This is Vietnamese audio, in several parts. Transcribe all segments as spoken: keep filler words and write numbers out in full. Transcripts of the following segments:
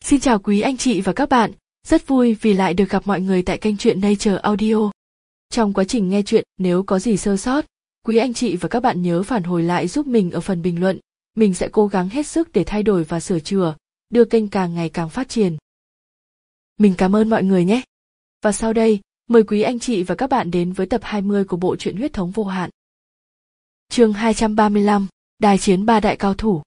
Xin chào quý anh chị và các bạn, rất vui vì lại được gặp mọi người tại kênh truyện Nature Audio. Trong quá trình nghe truyện, nếu có gì sơ sót, quý anh chị và các bạn nhớ phản hồi lại giúp mình ở phần bình luận, mình sẽ cố gắng hết sức để thay đổi và sửa chữa, đưa kênh càng ngày càng phát triển. Mình cảm ơn mọi người nhé. Và sau đây, mời quý anh chị và các bạn đến với tập hai mươi của bộ truyện Huyết thống vô hạn. Chương hai trăm ba mươi lăm, Đài chiến ba đại cao thủ.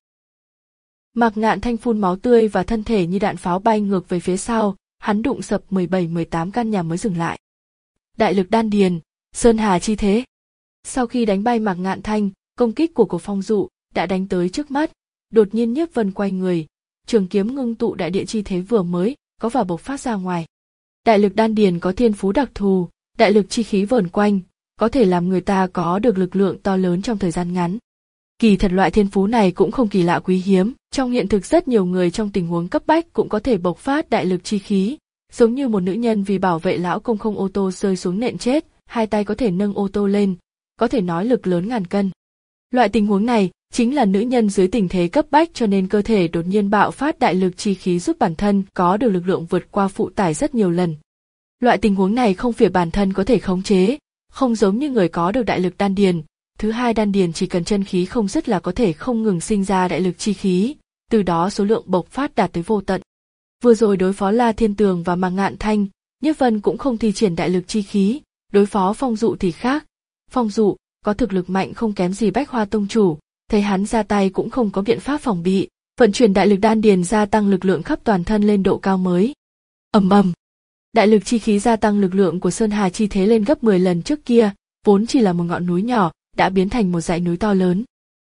Mạc Ngạn Thanh phun máu tươi và thân thể như đạn pháo bay ngược về phía sau, hắn đụng sập mười bảy mười tám căn nhà mới dừng lại. Đại lực đan điền, sơn hà chi thế. Sau khi đánh bay Mạc Ngạn Thanh, công kích của Cổ Phong Dụ đã đánh tới trước mắt, đột nhiên Nhiếp Vân quay người, trường kiếm ngưng tụ đại địa chi thế vừa mới có và bộc phát ra ngoài. Đại lực đan điền có thiên phú đặc thù, đại lực chi khí vờn quanh, có thể làm người ta có được lực lượng to lớn trong thời gian ngắn. Kỳ thật loại thiên phú này cũng không kỳ lạ quý hiếm, trong hiện thực rất nhiều người trong tình huống cấp bách cũng có thể bộc phát đại lực chi khí, giống như một nữ nhân vì bảo vệ lão công không ô tô rơi xuống nện chết, hai tay có thể nâng ô tô lên, có thể nói lực lớn ngàn cân. Loại tình huống này chính là nữ nhân dưới tình thế cấp bách cho nên cơ thể đột nhiên bạo phát đại lực chi khí giúp bản thân có được lực lượng vượt qua phụ tải rất nhiều lần. Loại tình huống này không phải bản thân có thể khống chế, không giống như người có được đại lực đan điền. Thứ hai, đan điền chỉ cần chân khí không dứt là có thể không ngừng sinh ra đại lực chi khí, từ đó số lượng bộc phát đạt tới vô tận. Vừa rồi đối phó La Thiên Tường và Mạc Ngạn Thanh, Nhiếp Vân cũng không thi triển đại lực chi khí, đối phó Phong Dụ thì khác. Phong Dụ có thực lực mạnh không kém gì Bách Hoa tông chủ, thấy hắn ra tay cũng không có biện pháp phòng bị, vận chuyển đại lực đan điền gia tăng lực lượng khắp toàn thân lên độ cao mới. Ầm ầm. Đại lực chi khí gia tăng lực lượng của Sơn Hà chi thế lên gấp mười lần trước kia, vốn chỉ là một ngọn núi nhỏ, đã biến thành một dãy núi to lớn.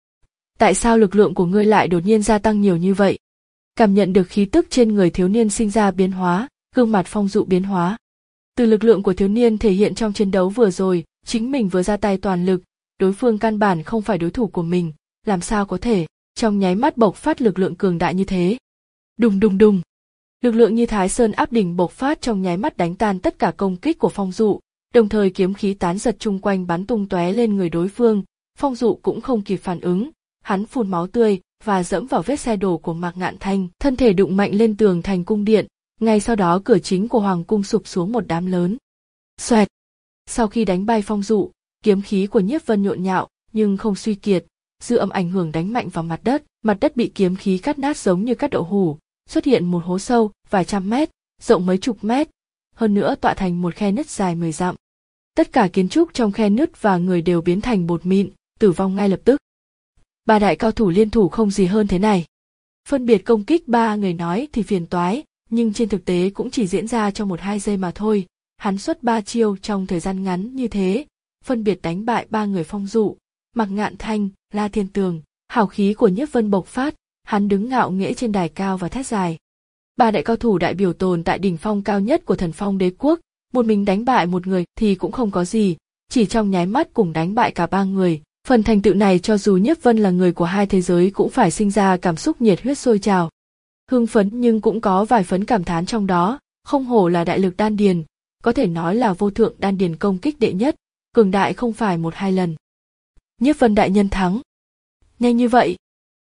Tại sao lực lượng của ngươi lại đột nhiên gia tăng nhiều như vậy? Cảm nhận được khí tức trên người thiếu niên sinh ra biến hóa, gương mặt Phong Dụ biến hóa. Từ lực lượng của thiếu niên thể hiện trong chiến đấu vừa rồi, chính mình vừa ra tay toàn lực, đối phương căn bản không phải đối thủ của mình, làm sao có thể, trong nháy mắt bộc phát lực lượng cường đại như thế. Đùng đùng đùng. Lực lượng như Thái Sơn áp đỉnh bộc phát trong nháy mắt đánh tan tất cả công kích của Phong Dụ, đồng thời kiếm khí tán giật chung quanh bắn tung tóe lên người đối phương. Phong Dụ cũng không kịp phản ứng, hắn phun máu tươi và dẫm vào vết xe đổ của Mạc Ngạn Thanh, thân thể đụng mạnh lên tường thành cung điện, ngay sau đó cửa chính của hoàng cung sụp xuống một đám lớn. Xoẹt. Sau khi đánh bay Phong Dụ, kiếm khí của Nhiếp Vân nhộn nhạo nhưng không suy kiệt, dư âm ảnh hưởng đánh mạnh vào mặt đất, mặt đất bị kiếm khí cắt nát giống như cắt đậu hủ, xuất hiện một hố sâu vài trăm mét, rộng mấy chục mét, hơn nữa tọa thành một khe nứt dài mười dặm. Tất cả kiến trúc trong khe nứt và người đều biến thành bột mịn, tử vong ngay lập tức. Ba đại cao thủ liên thủ không gì hơn thế này. Phân biệt công kích ba người nói thì phiền toái, nhưng trên thực tế cũng chỉ diễn ra trong một hai giây mà thôi. Hắn xuất ba chiêu trong thời gian ngắn như thế, phân biệt đánh bại ba người Phong Dụ, Mạc Ngạn Thanh, La Thiên Tường. Hào khí của Nhiếp Vân bộc phát, hắn đứng ngạo nghễ trên đài cao và thét dài. Ba đại cao thủ đại biểu tồn tại đỉnh phong cao nhất của Thần Phong Đế quốc. Một mình đánh bại một người thì cũng không có gì, chỉ trong nháy mắt cùng đánh bại cả ba người. Phần thành tựu này cho dù Nhiếp Vân là người của hai thế giới cũng phải sinh ra cảm xúc nhiệt huyết sôi trào. Hưng phấn nhưng cũng có vài phấn cảm thán trong đó, không hổ là đại lực đan điền, có thể nói là vô thượng đan điền công kích đệ nhất, cường đại không phải một hai lần. Nhiếp Vân đại nhân thắng. Nhanh như vậy.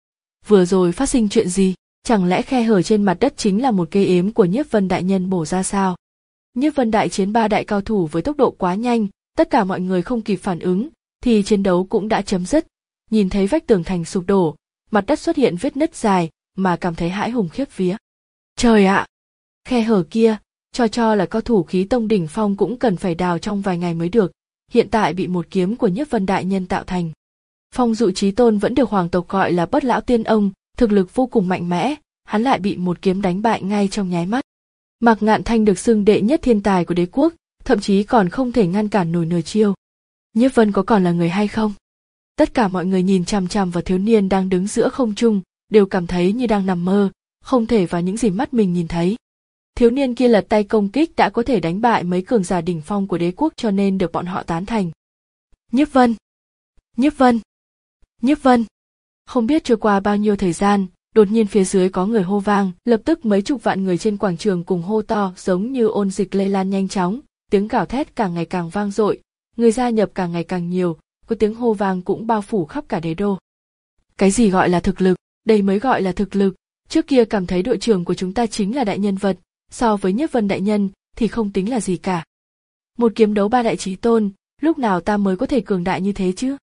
Vừa rồi phát sinh chuyện gì, chẳng lẽ khe hở trên mặt đất chính là một cây ếm của Nhiếp Vân đại nhân bổ ra sao? Nhiếp Vân đại chiến ba đại cao thủ với tốc độ quá nhanh, tất cả mọi người không kịp phản ứng, thì chiến đấu cũng đã chấm dứt. Nhìn thấy vách tường thành sụp đổ, mặt đất xuất hiện vết nứt dài, mà cảm thấy hãi hùng khiếp vía. Trời ạ! Khe hở kia, cho cho là cao thủ khí tông đỉnh phong cũng cần phải đào trong vài ngày mới được, hiện tại bị một kiếm của Nhiếp Vân đại nhân tạo thành. Phong Dụ chí tôn vẫn được hoàng tộc gọi là Bất Lão Tiên Ông, thực lực vô cùng mạnh mẽ, hắn lại bị một kiếm đánh bại ngay trong nháy mắt. Mạc Ngạn Thanh được xưng đệ nhất thiên tài của đế quốc, thậm chí còn không thể ngăn cản nổi nửa chiêu. Nhiếp Vân có còn là người hay không? Tất cả mọi người nhìn chằm chằm vào thiếu niên đang đứng giữa không trung, đều cảm thấy như đang nằm mơ, không thể vào những gì mắt mình nhìn thấy. Thiếu niên kia lật tay công kích đã có thể đánh bại mấy cường giả đỉnh phong của đế quốc cho nên được bọn họ tán thành. Nhiếp Vân! Nhiếp Vân! Nhiếp Vân! Không biết trôi qua bao nhiêu thời gian, đột nhiên phía dưới có người hô vang, lập tức mấy chục vạn người trên quảng trường cùng hô to giống như ôn dịch lây lan nhanh chóng, tiếng gào thét càng ngày càng vang dội, người gia nhập càng ngày càng nhiều, có tiếng hô vang cũng bao phủ khắp cả đế đô. Cái gì gọi là thực lực, đây mới gọi là thực lực, Trước kia cảm thấy đội trưởng của chúng ta chính là đại nhân vật, so với Nhiếp Vân đại nhân thì không tính là gì cả. Một kiếm đấu ba đại chí tôn, lúc nào ta mới có thể cường đại như thế chứ?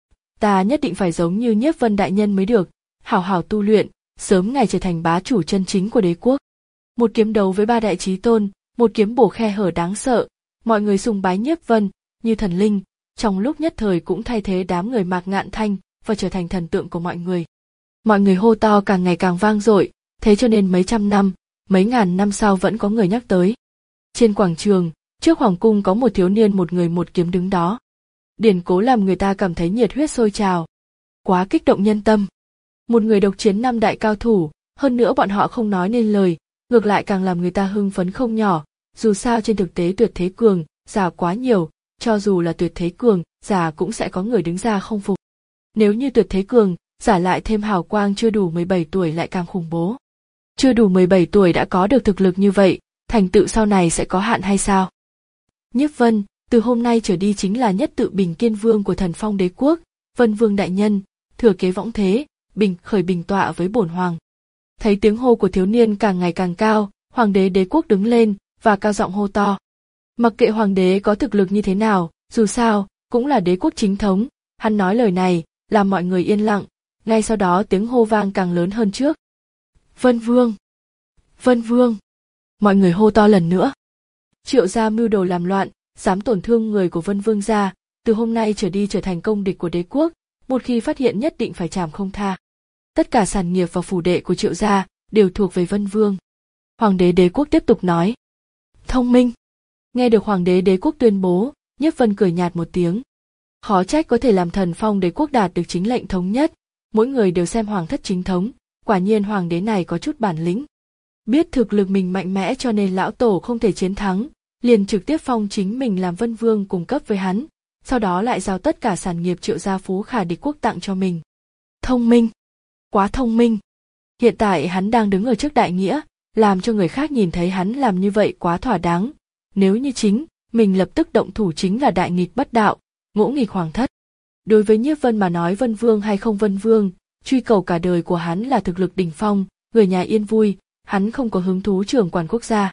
Ta nhất định phải giống như Nhiếp Vân đại nhân mới được, hảo hảo tu luyện, sớm ngày trở thành bá chủ chân chính của đế quốc. Một kiếm đấu với ba đại chí tôn, một kiếm bổ khe hở đáng sợ, mọi người sùng bái Nhiếp Vân như thần linh, trong lúc nhất thời cũng thay thế đám người Mạc Ngạn Thanh và trở thành thần tượng của mọi người. Mọi người hô to càng ngày càng vang dội, thế cho nên mấy trăm năm, mấy ngàn năm sau vẫn có người nhắc tới. Trên quảng trường, trước hoàng cung có một thiếu niên một người một kiếm đứng đó. Điển cố làm người ta cảm thấy nhiệt huyết sôi trào. Quá kích động nhân tâm. Một người độc chiến năm đại cao thủ, hơn nữa bọn họ không nói nên lời, ngược lại càng làm người ta hưng phấn không nhỏ, dù sao trên thực tế tuyệt thế cường, giả quá nhiều, cho dù là tuyệt thế cường, giả cũng sẽ có người đứng ra không phục. Nếu như tuyệt thế cường, giả lại thêm hào quang chưa đủ mười bảy tuổi lại càng khủng bố. Chưa đủ mười bảy tuổi đã có được thực lực như vậy, thành tựu sau này sẽ có hạn hay sao? Nhiếp Vân, từ hôm nay trở đi chính là nhất tự Bình Kiên Vương của Thần Phong đế quốc, Vân Vương đại nhân, thừa kế võng thế, bình khởi bình tọa với bổn hoàng. Thấy tiếng hô của thiếu niên càng ngày càng cao, hoàng đế đế quốc đứng lên và cao giọng hô to. Mặc kệ hoàng đế có thực lực như thế nào, dù sao cũng là đế quốc chính thống, hắn nói lời này làm mọi người yên lặng, ngay sau đó tiếng hô vang càng lớn hơn trước. Vân Vương! Vân Vương! Mọi người hô to lần nữa. Triệu gia mưu đồ làm loạn, dám tổn thương người của Vân Vương gia, từ hôm nay trở đi trở thành công địch của đế quốc, một khi phát hiện nhất định phải trảm không tha. Tất cả sản nghiệp và phủ đệ của Triệu gia đều thuộc về Vân Vương. Hoàng đế đế quốc tiếp tục nói. Thông minh. Nghe được hoàng đế đế quốc tuyên bố, Nhiếp Vân cười nhạt một tiếng. Khó trách có thể làm Thần Phong đế quốc đạt được chính lệnh thống nhất, mỗi người đều xem hoàng thất chính thống, quả nhiên hoàng đế này có chút bản lĩnh. Biết thực lực mình mạnh mẽ cho nên lão tổ không thể chiến thắng, liền trực tiếp phong chính mình làm Vân Vương cùng cấp với hắn, sau đó lại giao tất cả sản nghiệp Triệu gia Phú Khả địch quốc tặng cho mình. Thông minh, quá thông minh. Hiện tại hắn đang đứng ở trước đại nghĩa, làm cho người khác nhìn thấy hắn làm như vậy quá thỏa đáng. Nếu như chính, mình lập tức động thủ chính là đại nghịch bất đạo, ngỗ nghịch hoàng thất. Đối với Nhiếp Vân mà nói Vân Vương hay không Vân Vương, truy cầu cả đời của hắn là thực lực đỉnh phong, người nhà yên vui, hắn không có hứng thú trưởng quản quốc gia.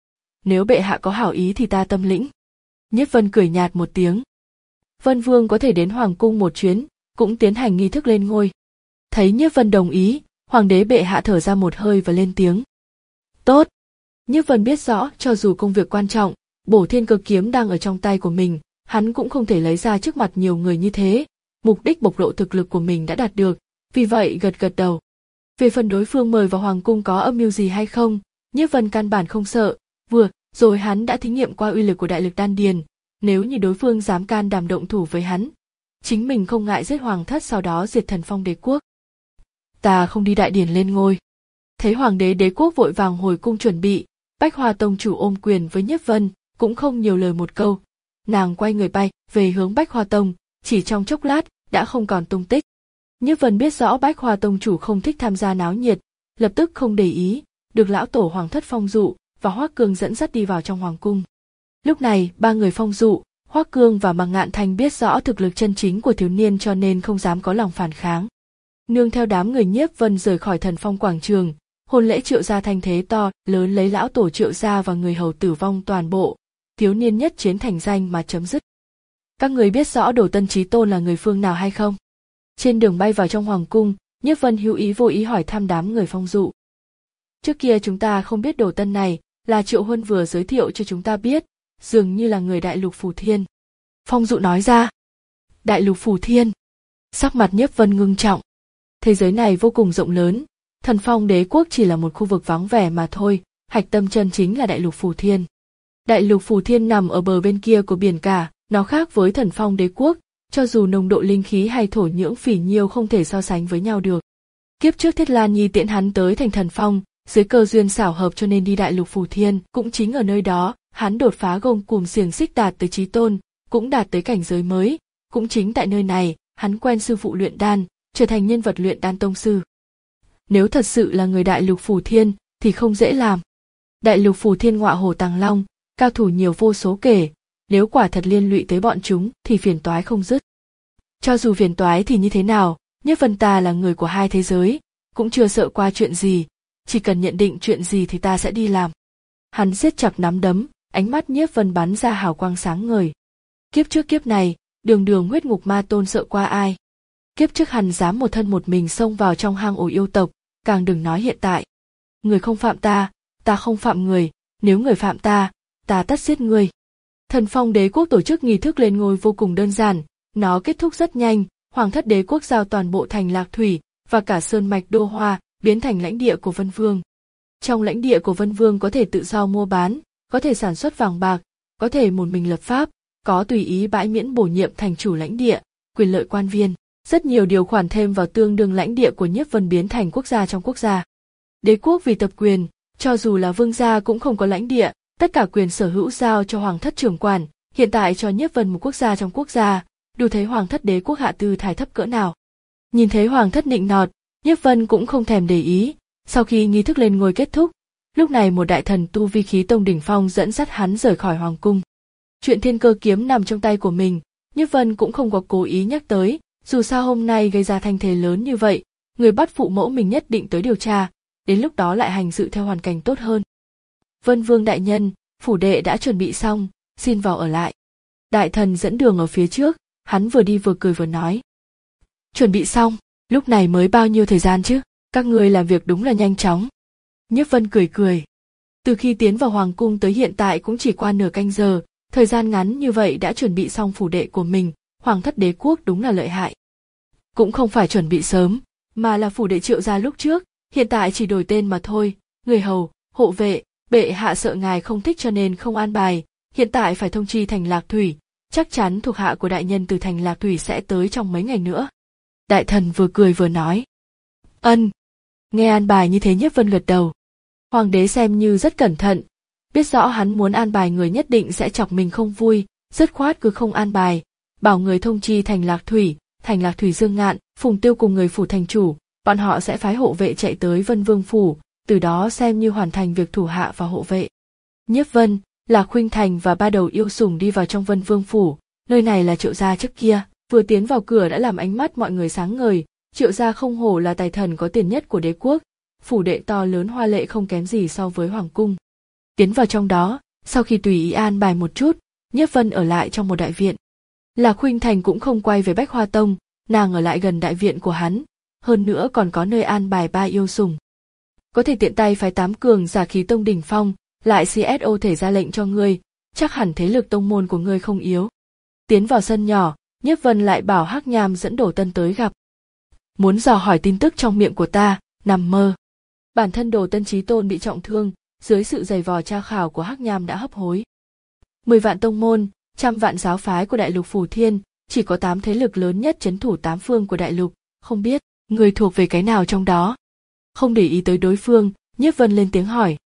Nếu bệ hạ có hảo ý thì ta tâm lĩnh. Nhiếp Vân cười nhạt một tiếng. Vân Vương có thể đến hoàng cung một chuyến, cũng tiến hành nghi thức lên ngôi. Thấy Nhiếp Vân đồng ý, hoàng đế bệ hạ thở ra một hơi và lên tiếng. Tốt. Nhiếp Vân biết rõ cho dù công việc quan trọng, Bổ Thiên Cơ kiếm đang ở trong tay của mình, hắn cũng không thể lấy ra trước mặt nhiều người như thế. Mục đích bộc lộ thực lực của mình đã đạt được, vì vậy gật gật đầu. Về phần đối phương mời vào hoàng cung có âm mưu gì hay không, Nhiếp Vân căn bản không sợ, vừa rồi hắn đã thí nghiệm qua uy lực của đại lực đan điền, nếu như đối phương dám can đảm động thủ với hắn, chính mình không ngại giết hoàng thất sau đó diệt Thần Phong đế quốc. Ta không đi đại điển lên ngôi. Thấy hoàng đế đế quốc vội vàng hồi cung chuẩn bị, Bách Hoa tông chủ ôm quyền với Nhiếp Vân, cũng không nhiều lời một câu, nàng quay người bay về hướng Bách Hoa tông, chỉ trong chốc lát đã không còn tung tích. Nhiếp Vân biết rõ Bách Hoa tông chủ không thích tham gia náo nhiệt, lập tức không để ý, được lão tổ hoàng thất Phong Dụ và Hoắc Cương dẫn dắt đi vào trong hoàng cung. Lúc này ba người Phong Dụ, Hoắc Cương và Mạc Ngạn Thanh biết rõ thực lực chân chính của thiếu niên cho nên không dám có lòng phản kháng. Nương theo đám người Nhiếp Vân rời khỏi Thần Phong quảng trường, hôn lễ Triệu gia thanh thế to lớn lấy lão tổ Triệu gia và người hầu tử vong toàn bộ, thiếu niên nhất chiến thành danh mà chấm dứt. Các người biết rõ Đồ Tân Chí Tôn là người phương nào hay không? Trên đường bay vào trong hoàng cung, Nhiếp Vân hữu ý vô ý hỏi thăm đám người Phong Dụ. Trước kia chúng ta không biết Đồ Tân này, là Triệu Huân vừa giới thiệu cho chúng ta biết, dường như là người Đại Lục Phù Thiên. Phong Dụ nói ra. Đại Lục Phù Thiên. Sắc mặt Nhiếp Vân ngưng trọng. Thế giới này vô cùng rộng lớn, Thần Phong đế quốc chỉ là một khu vực vắng vẻ mà thôi, hạch tâm chân chính là Đại Lục Phù Thiên. Đại Lục Phù Thiên nằm ở bờ bên kia của biển cả, nó khác với Thần Phong đế quốc, cho dù nồng độ linh khí hay thổ nhưỡng phỉ nhiêu không thể so sánh với nhau được. Kiếp trước Thiết Lan Nhi tiễn hắn tới thành Thần Phong, dưới cơ duyên xảo hợp cho nên đi Đại Lục Phù Thiên, cũng chính ở nơi đó, hắn đột phá gông cùm xiềng xích đạt tới chí tôn, cũng đạt tới cảnh giới mới, cũng chính tại nơi này, hắn quen sư phụ luyện đan, trở thành nhân vật luyện đan tông sư. Nếu thật sự là người Đại Lục Phù Thiên thì không dễ làm. Đại Lục Phù Thiên ngọa hổ tàng long, cao thủ nhiều vô số kể, nếu quả thật liên lụy tới bọn chúng thì phiền toái không dứt. Cho dù phiền toái thì như thế nào, Nhiếp Vân ta là người của hai thế giới, cũng chưa sợ qua chuyện gì, chỉ cần nhận định chuyện gì thì ta sẽ đi làm. Hắn siết chặt nắm đấm, ánh mắt Nhiếp Vân bắn ra hào quang sáng ngời. Kiếp trước kiếp này, đường đường huyết ngục ma tôn sợ qua ai. Kiếp trước hắn dám một thân một mình xông vào trong hang ổ yêu tộc, càng đừng nói hiện tại. Người không phạm ta, ta không phạm người, nếu người phạm ta, ta tất giết người. Thần Phong đế quốc tổ chức nghi thức lên ngôi vô cùng đơn giản, nó kết thúc rất nhanh, Hoàng thất đế quốc giao toàn bộ thành Lạc Thủy và cả sơn mạch Đô Hoa biến thành lãnh địa của Vân Vương. Trong lãnh địa của Vân Vương có thể tự do mua bán, có thể sản xuất vàng bạc, có thể một mình lập pháp, có tùy ý bãi miễn bổ nhiệm thành chủ lãnh địa, quyền lợi quan viên, rất nhiều điều khoản thêm vào tương đương lãnh địa của Nhiếp Vân biến thành quốc gia trong quốc gia. Đế quốc vì tập quyền, cho dù là vương gia cũng không có lãnh địa, tất cả quyền sở hữu giao cho hoàng thất trưởng quản, hiện tại cho Nhiếp Vân một quốc gia trong quốc gia, đủ thấy hoàng thất đế quốc hạ tư thái thấp cỡ nào. Nhìn thấy hoàng thất nịnh nọt, Nhiếp Vân cũng không thèm để ý. Sau khi nghi thức lên ngôi kết thúc, lúc này một đại thần tu vi khí tông đỉnh phong dẫn dắt hắn rời khỏi hoàng cung. Chuyện thiên cơ kiếm nằm trong tay của mình, Nhiếp Vân cũng không có cố ý nhắc tới, dù sao hôm nay gây ra thanh thế lớn như vậy, người bắt phụ mẫu mình nhất định tới điều tra, đến lúc đó lại hành sự theo hoàn cảnh tốt hơn. Vân Vương đại nhân, phủ đệ đã chuẩn bị xong, xin vào ở lại. Đại thần dẫn đường ở phía trước, hắn vừa đi vừa cười vừa nói. Chuẩn bị xong, lúc này mới bao nhiêu thời gian chứ, các ngươi làm việc đúng là nhanh chóng. Nhiếp Vân cười cười. Từ khi tiến vào hoàng cung tới hiện tại cũng chỉ qua nửa canh giờ, thời gian ngắn như vậy đã chuẩn bị xong phủ đệ của mình, hoàng thất đế quốc đúng là lợi hại. Cũng không phải chuẩn bị sớm, mà là phủ đệ Triệu gia lúc trước, hiện tại chỉ đổi tên mà thôi, người hầu, hộ vệ, bệ hạ sợ ngài không thích cho nên không an bài, hiện tại phải thông chi thành Lạc Thủy, chắc chắn thuộc hạ của đại nhân từ thành Lạc Thủy sẽ tới trong mấy ngày nữa. Đại thần vừa cười vừa nói. Ân. Nghe an bài như thế Nhiếp Vân gật đầu. Hoàng đế xem như rất cẩn thận, biết rõ hắn muốn an bài người nhất định sẽ chọc mình không vui, dứt khoát cứ không an bài, bảo người thông chi thành Lạc Thủy, thành Lạc Thủy Dương Ngạn, Phùng Tiêu cùng người phủ thành chủ, bọn họ sẽ phái hộ vệ chạy tới Vân Vương phủ, từ đó xem như hoàn thành việc thủ hạ và hộ vệ. Nhiếp Vân, Lạc Khuynh Thành và ba đầu yêu sủng đi vào trong Vân Vương phủ, nơi này là Triệu gia trước kia, vừa tiến vào cửa đã làm ánh mắt mọi người sáng ngời, Triệu gia không hổ là tài thần có tiền nhất của đế quốc, phủ đệ to lớn hoa lệ không kém gì so với hoàng cung. Tiến vào trong đó, sau khi tùy ý an bài một chút, Nhiếp Vân ở lại trong một đại viện. Lạc Khuynh Thành cũng không quay về Bách Hoa Tông, nàng ở lại gần đại viện của hắn, hơn nữa còn có nơi an bài ba yêu sủng. Có thể tiện tay phái tám cường giả khí tông đỉnh phong, lại xê ét ô thể ra lệnh cho ngươi, chắc hẳn thế lực tông môn của ngươi không yếu. Tiến vào sân nhỏ, Nhiếp Vân lại bảo Hắc Nham dẫn Đổ Tân tới gặp. Muốn dò hỏi tin tức trong miệng của ta, nằm mơ. Bản thân Đổ Tân chí tôn bị trọng thương, dưới sự giày vò tra khảo của Hắc Nham đã hấp hối. Mười vạn tông môn, trăm vạn giáo phái của đại lục Phù Thiên, chỉ có tám thế lực lớn nhất trấn thủ tám phương của đại lục, không biết người thuộc về cái nào trong đó. Không để ý tới đối phương, Nhiếp Vân lên tiếng hỏi.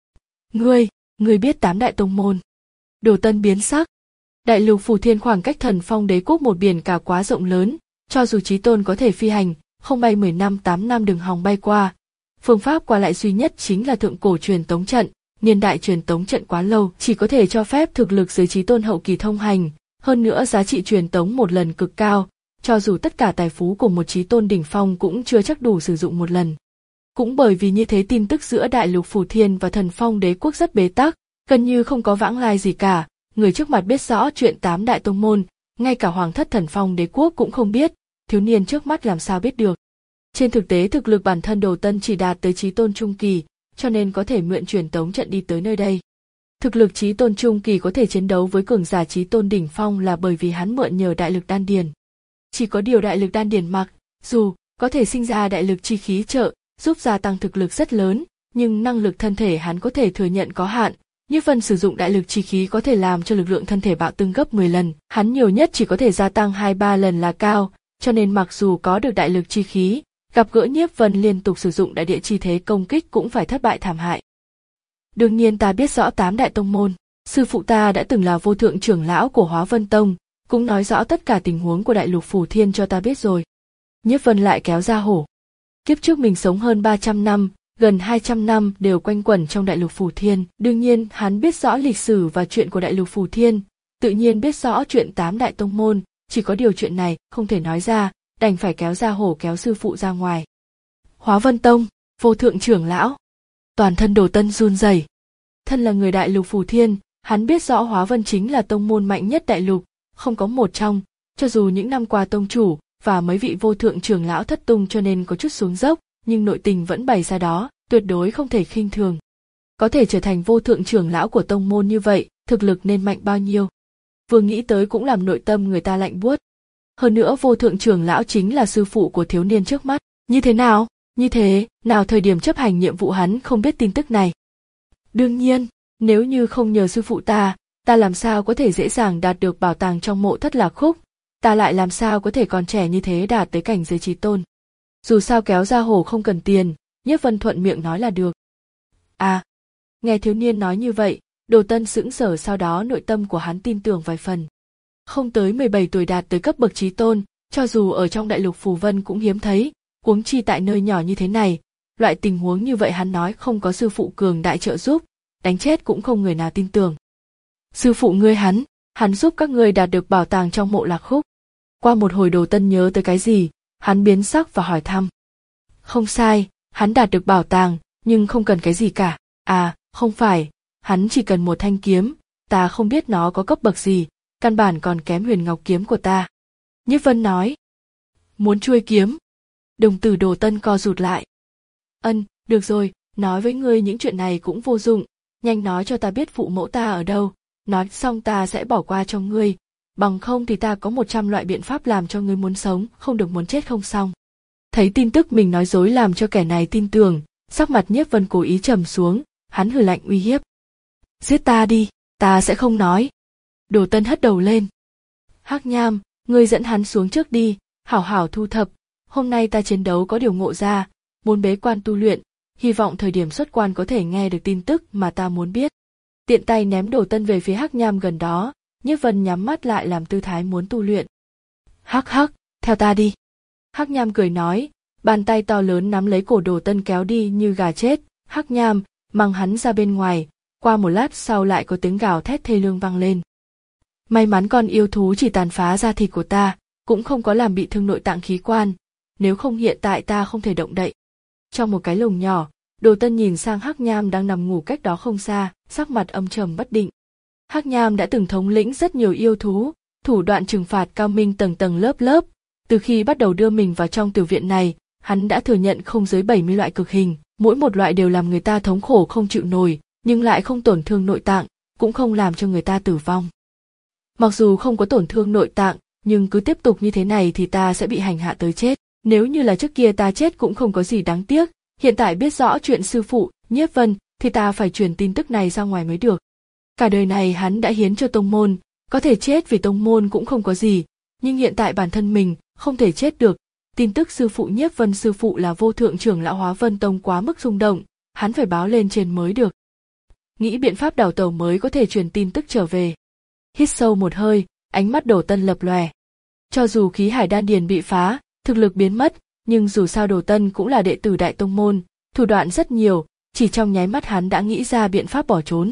Ngươi, ngươi biết tám đại tông môn. Đổ Tân biến sắc. Đại lục Phù Thiên khoảng cách Thần Phong đế quốc một biển cả quá rộng lớn, cho dù chí tôn có thể phi hành, không bay mười năm tám năm đường hòng bay qua. Phương pháp qua lại duy nhất chính là thượng cổ truyền tống trận, niên đại truyền tống trận quá lâu, chỉ có thể cho phép thực lực dưới chí tôn hậu kỳ thông hành, hơn nữa giá trị truyền tống một lần cực cao, cho dù tất cả tài phú của một chí tôn đỉnh phong cũng chưa chắc đủ sử dụng một lần. Cũng bởi vì như thế tin tức giữa đại lục Phù Thiên và Thần Phong đế quốc rất bế tắc, gần như không có vãng lai gì cả, người trước mặt biết rõ chuyện tám đại tông môn, ngay cả hoàng thất Thần Phong đế quốc cũng không biết, thiếu niên trước mắt làm sao biết được. Trên thực tế thực lực bản thân Đồ Tân chỉ đạt tới chí tôn trung kỳ, cho nên có thể mượn truyền tống trận đi tới nơi đây. Thực lực chí tôn trung kỳ có thể chiến đấu với cường giả chí tôn đỉnh phong là bởi vì hắn mượn nhờ đại lực đan điền. Chỉ có điều đại lực đan điền mặc dù có thể sinh ra đại lực chi khí trợ, giúp gia tăng thực lực rất lớn, nhưng năng lực thân thể hắn có thể thừa nhận có hạn. Như phần sử dụng đại lực chi khí có thể làm cho lực lượng thân thể bạo tăng gấp mười lần, hắn nhiều nhất chỉ có thể gia tăng hai ba lần là cao, cho nên mặc dù có được đại lực chi khí, gặp gỡ Nhiếp Vân liên tục sử dụng đại địa chi thế công kích cũng phải thất bại thảm hại. Đương nhiên ta biết rõ tám đại tông môn, sư phụ ta đã từng là vô thượng trưởng lão của Hóa Vân Tông, cũng nói rõ tất cả tình huống của đại lục Phù Thiên cho ta biết rồi. Nhiếp Vân lại kéo ra hổ. Kiếp trước mình sống hơn ba trăm năm, gần hai trăm năm đều quanh quẩn trong đại lục Phù Thiên, đương nhiên hắn biết rõ lịch sử và chuyện của đại lục Phù Thiên, tự nhiên biết rõ chuyện tám đại tông môn, chỉ có điều chuyện này không thể nói ra, đành phải kéo ra hổ kéo sư phụ ra ngoài. Hóa Vân Tông, vô thượng trưởng lão, Toàn thân Đồ Tân run rẩy. Thân là người đại lục Phù Thiên, hắn biết rõ Hóa Vân chính là tông môn mạnh nhất đại lục, không có một trong, cho dù những năm qua tông chủ và mấy vị vô thượng trưởng lão thất tung cho nên có chút xuống dốc, nhưng nội tình vẫn bày ra đó, tuyệt đối không thể khinh thường. Có thể trở thành vô thượng trưởng lão của tông môn như vậy, thực lực nên mạnh bao nhiêu. Vừa nghĩ tới cũng làm nội tâm người ta lạnh buốt. Hơn nữa vô thượng trưởng lão chính là sư phụ của thiếu niên trước mắt. Như thế nào? Như thế, nào thời điểm chấp hành nhiệm vụ hắn không biết tin tức này. Đương nhiên, nếu như không nhờ sư phụ ta, ta làm sao có thể dễ dàng đạt được bảo tàng trong mộ thất Lạc Khúc, ta lại làm sao có thể còn trẻ như thế đạt tới cảnh giới trí tôn. Dù sao kéo ra hồ không cần tiền, Nhiếp Vân thuận miệng nói là được. À, nghe thiếu niên nói như vậy, Đồ Tân sững sờ, sau đó nội tâm của hắn tin tưởng vài phần. Không tới mười bảy tuổi đạt tới cấp bậc trí tôn, cho dù ở trong đại lục Phù Vân cũng hiếm thấy, huống chi tại nơi nhỏ như thế này, loại tình huống như vậy hắn nói không có sư phụ cường đại trợ giúp, đánh chết cũng không người nào tin tưởng. Sư phụ ngươi hắn, hắn giúp các ngươi đạt được bảo tàng trong mộ Lạc Khúc. Qua một hồi Đồ Tân nhớ tới cái gì, hắn biến sắc và hỏi thăm. Không sai, hắn đạt được bảo tàng, nhưng không cần cái gì cả. À, không phải, hắn chỉ cần một thanh kiếm, ta không biết nó có cấp bậc gì, căn bản còn kém Huyền Ngọc kiếm của ta. Nhiếp Vân nói. Muốn chuôi kiếm. Đồng tử Đồ Tân co rụt lại. Ân, được rồi, nói với ngươi những chuyện này cũng vô dụng, nhanh nói cho ta biết phụ mẫu ta ở đâu, nói xong ta sẽ bỏ qua cho ngươi, bằng không thì ta có một trăm loại biện pháp làm cho ngươi muốn sống, không được muốn chết không xong. Thấy tin tức mình nói dối làm cho kẻ này tin tưởng, sắc mặt Nhiếp Vân cố ý trầm xuống, hắn hừ lạnh uy hiếp. Giết ta đi, ta sẽ không nói. Đồ Tân hất đầu lên. Hắc Nham, ngươi dẫn hắn xuống trước đi, hảo hảo thu thập, hôm nay ta chiến đấu có điều ngộ ra, muốn bế quan tu luyện, hy vọng thời điểm xuất quan có thể nghe được tin tức mà ta muốn biết. Tiện tay ném Đồ Tân về phía Hắc Nham gần đó, Nhiếp Vân nhắm mắt lại làm tư thái muốn tu luyện. Hắc hắc, theo ta đi. Hắc Nham cười nói, bàn tay to lớn nắm lấy cổ Đồ Tân kéo đi như gà chết. Hắc Nham mang hắn ra bên ngoài, qua một lát sau lại có tiếng gào thét thê lương vang lên. May mắn con yêu thú chỉ tàn phá da thịt của ta, cũng không có làm bị thương nội tạng khí quan, nếu không hiện tại ta không thể động đậy. Trong một cái lồng nhỏ, Đồ Tân nhìn sang Hắc Nham đang nằm ngủ cách đó không xa, sắc mặt âm trầm bất định. Hắc Nham đã từng thống lĩnh rất nhiều yêu thú, thủ đoạn trừng phạt cao minh tầng tầng lớp lớp, từ khi bắt đầu đưa mình vào trong tiểu viện này, hắn đã thừa nhận không dưới bảy mươi loại cực hình, mỗi một loại đều làm người ta thống khổ không chịu nổi, nhưng lại không tổn thương nội tạng, cũng không làm cho người ta tử vong. Mặc dù không có tổn thương nội tạng, nhưng cứ tiếp tục như thế này thì ta sẽ bị hành hạ tới chết. Nếu như là trước kia ta chết cũng không có gì đáng tiếc, hiện tại biết rõ chuyện sư phụ, Nhiếp Vân, thì ta phải truyền tin tức này ra ngoài mới được. Cả đời này hắn đã hiến cho tông môn, có thể chết vì tông môn cũng không có gì, nhưng hiện tại bản thân mình không thể chết được. Tin tức sư phụ Nhiếp Vân sư phụ là vô thượng trưởng lão Hóa Vân Tông quá mức rung động, hắn phải báo lên trên mới được. Nghĩ biện pháp đào tẩu mới có thể truyền tin tức trở về. Hít sâu một hơi, ánh mắt Đồ Tân lập lòe. Cho dù khí hải đan điền bị phá, thực lực biến mất, nhưng dù sao Đồ Tân cũng là đệ tử đại tông môn, thủ đoạn rất nhiều, chỉ trong nháy mắt hắn đã nghĩ ra biện pháp bỏ trốn.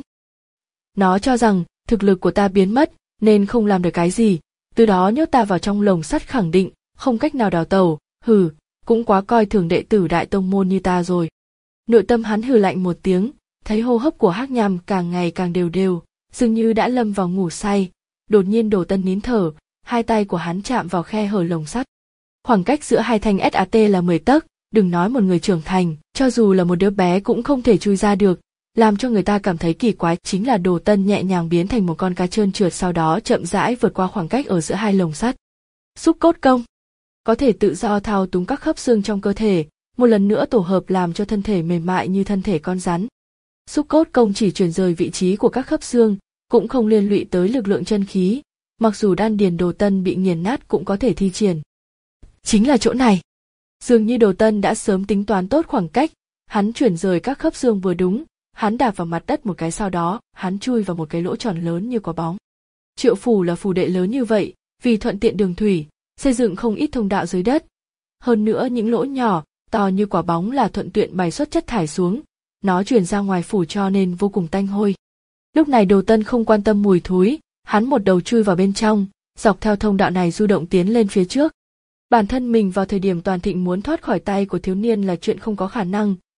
Nó cho rằng thực lực của ta biến mất nên không làm được cái gì, từ đó nhốt ta vào trong lồng sắt khẳng định không cách nào đào tẩu, hừ, cũng quá coi thường đệ tử đại tông môn như ta rồi. Nội tâm hắn hừ lạnh một tiếng, thấy hô hấp của Hắc Nham càng ngày càng đều đều, dường như đã lâm vào ngủ say. Đột nhiên Đồ Tân nín thở, hai tay của hắn chạm vào khe hở lồng sắt. Khoảng cách giữa hai thanh ét a tê là mười tấc, đừng nói một người trưởng thành, cho dù là một đứa bé cũng không thể chui ra được. Làm cho người ta cảm thấy kỳ quái chính là Đồ Tân nhẹ nhàng biến thành một con cá trơn trượt, sau đó chậm rãi vượt qua khoảng cách ở giữa hai lồng sắt. Xúc cốt công có thể tự do thao túng các khớp xương trong cơ thể, một lần nữa tổ hợp làm cho thân thể mềm mại như thân thể con rắn. Xúc cốt công chỉ chuyển rời vị trí của các khớp xương, cũng không liên lụy tới lực lượng chân khí, mặc dù đan điền Đồ Tân bị nghiền nát cũng có thể thi triển. Chính là chỗ này. Dường như Đồ Tân đã sớm tính toán tốt khoảng cách, hắn chuyển rời các khớp xương vừa đúng, hắn đạp vào mặt đất một cái, sau đó hắn chui vào một cái lỗ tròn lớn như quả bóng. Triệu phủ là phủ đệ lớn như vậy, vì thuận tiện đường thủy, xây dựng không ít thông đạo dưới đất. Hơn nữa những lỗ nhỏ, to như quả bóng là thuận tiện bày xuất chất thải xuống, nó truyền ra ngoài phủ cho nên vô cùng tanh hôi. Lúc này Đồ Tân không quan tâm mùi thối, hắn một đầu chui vào bên trong, dọc theo thông đạo này du động tiến lên phía trước. Bản thân mình vào thời điểm toàn thịnh muốn thoát khỏi tay của thiếu niên là chuyện không có khả năng,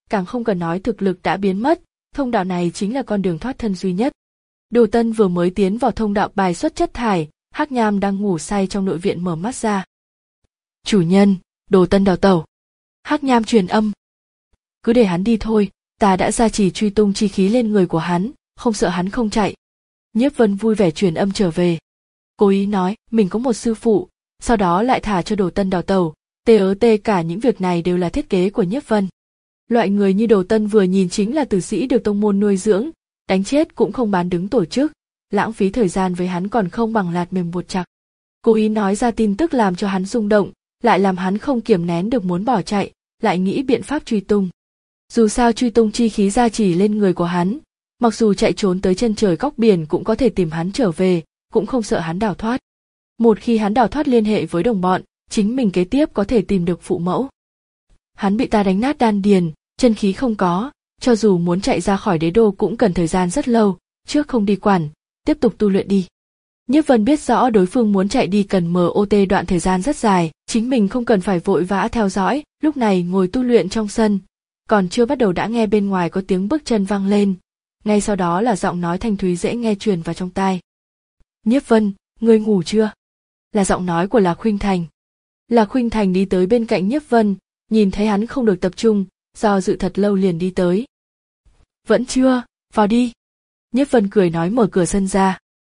càng không cần nói thực lực đã biến mất, thông đạo này chính là con đường thoát thân duy nhất. Đồ Tân vừa mới tiến vào thông đạo bài xuất chất thải, Hắc Nham đang ngủ say trong nội viện mở mắt ra. Chủ nhân, Đồ Tân đào tẩu. Hắc Nham truyền âm. Cứ để hắn đi thôi, ta đã gia trì truy tung chi khí lên người của hắn, không sợ hắn không chạy. Nhiếp Vân vui vẻ truyền âm trở về. Cố ý nói mình có một sư phụ, sau đó lại thả cho Đồ Tân đào tẩu. Tê ớ tê cả những việc này đều là thiết kế của Nhiếp Vân. Loại người như Đồ Tân vừa nhìn chính là tử sĩ được tông môn nuôi dưỡng, đánh chết cũng không bán đứng tổ chức, lãng phí thời gian với hắn còn không bằng lạt mềm buộc chặt. Cố ý nói ra tin tức làm cho hắn rung động, lại làm hắn không kiềm nén được muốn bỏ chạy, lại nghĩ biện pháp truy tung. Dù sao truy tung chi khí gia trì lên người của hắn, mặc dù chạy trốn tới chân trời góc biển cũng có thể tìm hắn trở về, cũng không sợ hắn đào thoát. Một khi hắn đào thoát liên hệ với đồng bọn, chính mình kế tiếp có thể tìm được phụ mẫu. Hắn bị ta đánh nát đan điền, chân khí không có, cho dù muốn chạy ra khỏi đế đô cũng cần thời gian rất lâu, trước không đi quản, tiếp tục tu luyện đi. Nhiếp Vân biết rõ đối phương muốn chạy đi cần em o tê đoạn thời gian rất dài, chính mình không cần phải vội vã theo dõi, lúc này ngồi tu luyện trong sân, còn chưa bắt đầu đã nghe bên ngoài có tiếng bước chân vang lên, ngay sau đó là giọng nói thanh thúy dễ nghe truyền vào trong tai. Nhiếp Vân, ngươi ngủ chưa? Là giọng nói của Lạc Khuynh Thành. Lạc Khuynh Thành đi tới bên cạnh Nhiếp Vân, nhìn thấy hắn không được tập trung, do dự thật lâu liền đi tới. Vẫn chưa, vào đi. Nhiếp Vân cười nói mở cửa sân ra.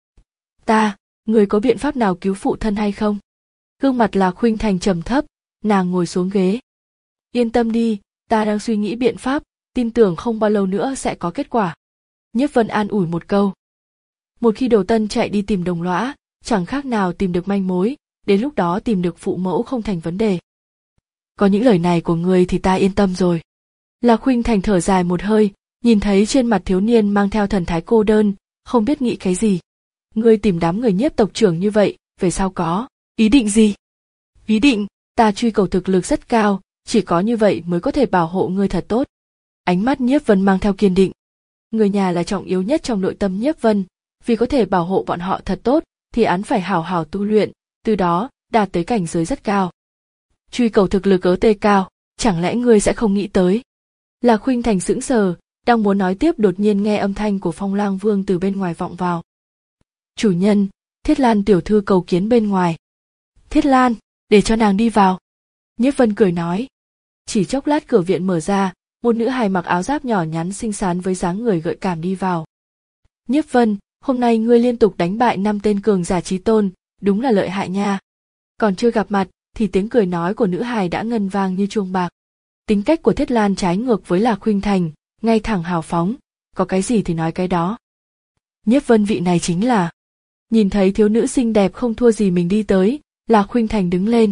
Ta, người có biện pháp nào cứu phụ thân hay không? Gương mặt Lạc Khuynh Thành trầm thấp, nàng ngồi xuống ghế. Yên tâm đi, ta đang suy nghĩ biện pháp, tin tưởng không bao lâu nữa sẽ có kết quả. Nhiếp Vân an ủi một câu. Một khi Đồ Tân chạy đi tìm đồng lõa, chẳng khác nào tìm được manh mối, đến lúc đó tìm được phụ mẫu không thành vấn đề. Có những lời này của người thì ta yên tâm rồi. Lạc Khuynh Thành thở dài một hơi, nhìn thấy trên mặt thiếu niên mang theo thần thái cô đơn, không biết nghĩ cái gì. Ngươi tìm đám người Nhiếp tộc trưởng như vậy, về sau có ý định gì? Ý định, ta truy cầu thực lực rất cao, chỉ có như vậy mới có thể bảo hộ ngươi thật tốt. Ánh mắt Nhiếp Vân mang theo kiên định. Người nhà là trọng yếu nhất trong nội tâm Nhiếp Vân, vì có thể bảo hộ bọn họ thật tốt, thì án phải hảo hảo tu luyện, từ đó đạt tới cảnh giới rất cao. Truy cầu thực lực ở tê cao, chẳng lẽ ngươi sẽ không nghĩ tới? Lạc Khuynh Thành sững sờ, đang muốn nói tiếp đột nhiên nghe âm thanh của Phong Lang Vương từ bên ngoài vọng vào. Chủ nhân, Thiết Lan tiểu thư cầu kiến bên ngoài. Thiết Lan, để cho nàng đi vào. Nhiếp Vân cười nói. Chỉ chốc lát cửa viện mở ra, một nữ hài mặc áo giáp nhỏ nhắn xinh xắn với dáng người gợi cảm đi vào. Nhiếp Vân, hôm nay ngươi liên tục đánh bại năm tên cường giả chí tôn, đúng là lợi hại nha. Còn chưa gặp mặt, thì tiếng cười nói của nữ hài đã ngân vang như chuông bạc. Tính cách của Thiết Lan trái ngược với Lạc Khuynh Thành, ngay thẳng hào phóng, có cái gì thì nói cái đó. Nhiếp Vân vị này chính là. Nhìn thấy thiếu nữ xinh đẹp không thua gì mình đi tới, Lạc Khuynh Thành đứng lên.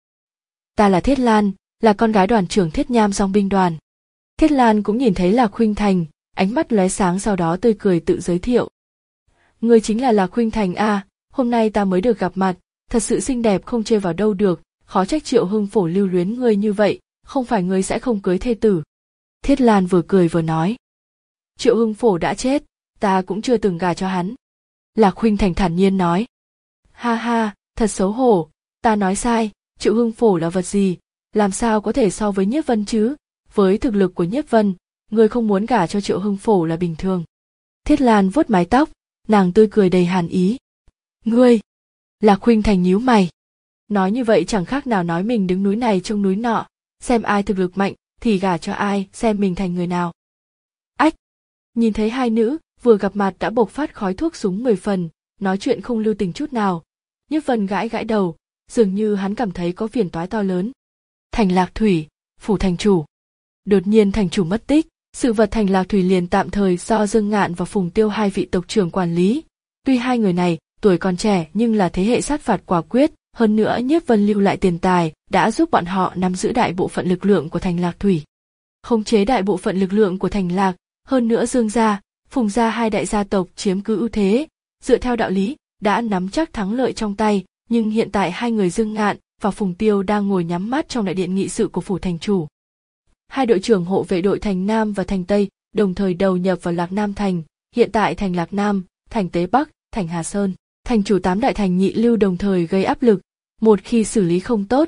Ta là Thiết Lan, là con gái đoàn trưởng Thiết Nham dòng binh đoàn. Thiết Lan cũng nhìn thấy Lạc Khuynh Thành, ánh mắt lóe sáng sau đó tươi cười tự giới thiệu. Ngươi chính là Lạc Khuynh Thành à, hôm nay ta mới được gặp mặt, thật sự xinh đẹp không chê vào đâu được, khó trách Triệu Hưng Phổ lưu luyến ngươi như vậy, không phải ngươi sẽ không cưới thê tử. Thiết Lan vừa cười vừa nói. Triệu Hưng Phổ đã chết, ta cũng chưa từng gả cho hắn. Lạc Khuynh Thành thản nhiên nói. Ha ha, thật xấu hổ, ta nói sai, Triệu Hưng Phổ là vật gì, làm sao có thể so với Nhiếp Vân chứ, với thực lực của Nhiếp Vân, ngươi không muốn gả cho Triệu Hưng Phổ là bình thường. Thiết Lan vuốt mái tóc, nàng tươi cười đầy hàn ý. Ngươi! Lạc Khuynh Thành nhíu mày. Nói như vậy chẳng khác nào nói mình đứng núi này trông núi nọ, xem ai thực lực mạnh thì gả cho ai, xem mình thành người nào. Ách! Nhìn thấy hai nữ, vừa gặp mặt đã bộc phát khói thuốc súng mười phần, nói chuyện không lưu tình chút nào. Nhiếp Vân gãi gãi đầu, dường như hắn cảm thấy có phiền toái to lớn. Thành Lạc Thủy, phủ thành chủ. Đột nhiên thành chủ mất tích, sự vật Thành Lạc Thủy liền tạm thời do Dương Ngạn và Phùng Tiêu hai vị tộc trưởng quản lý. Tuy hai người này tuổi còn trẻ nhưng là thế hệ sát phạt quả quyết, hơn nữa Nhiếp Vân lưu lại tiền tài đã giúp bọn họ nắm giữ đại bộ phận lực lượng của Thành Lạc Thủy. Khống chế đại bộ phận lực lượng của Thành Lạc, hơn nữa Dương gia, Phùng gia hai đại gia tộc chiếm cứ ưu thế, dựa theo đạo lý đã nắm chắc thắng lợi trong tay, nhưng hiện tại hai người Dương Ngạn và Phùng Tiêu đang ngồi nhắm mắt trong đại điện nghị sự của phủ thành chủ. Hai đội trưởng hộ vệ đội Thành Nam và Thành Tây đồng thời đầu nhập vào Lạc Nam thành, hiện tại thành Lạc Nam, thành Tế Bắc, thành Hà Sơn, thành chủ tám đại thành nhị lưu đồng thời gây áp lực, một khi xử lý không tốt,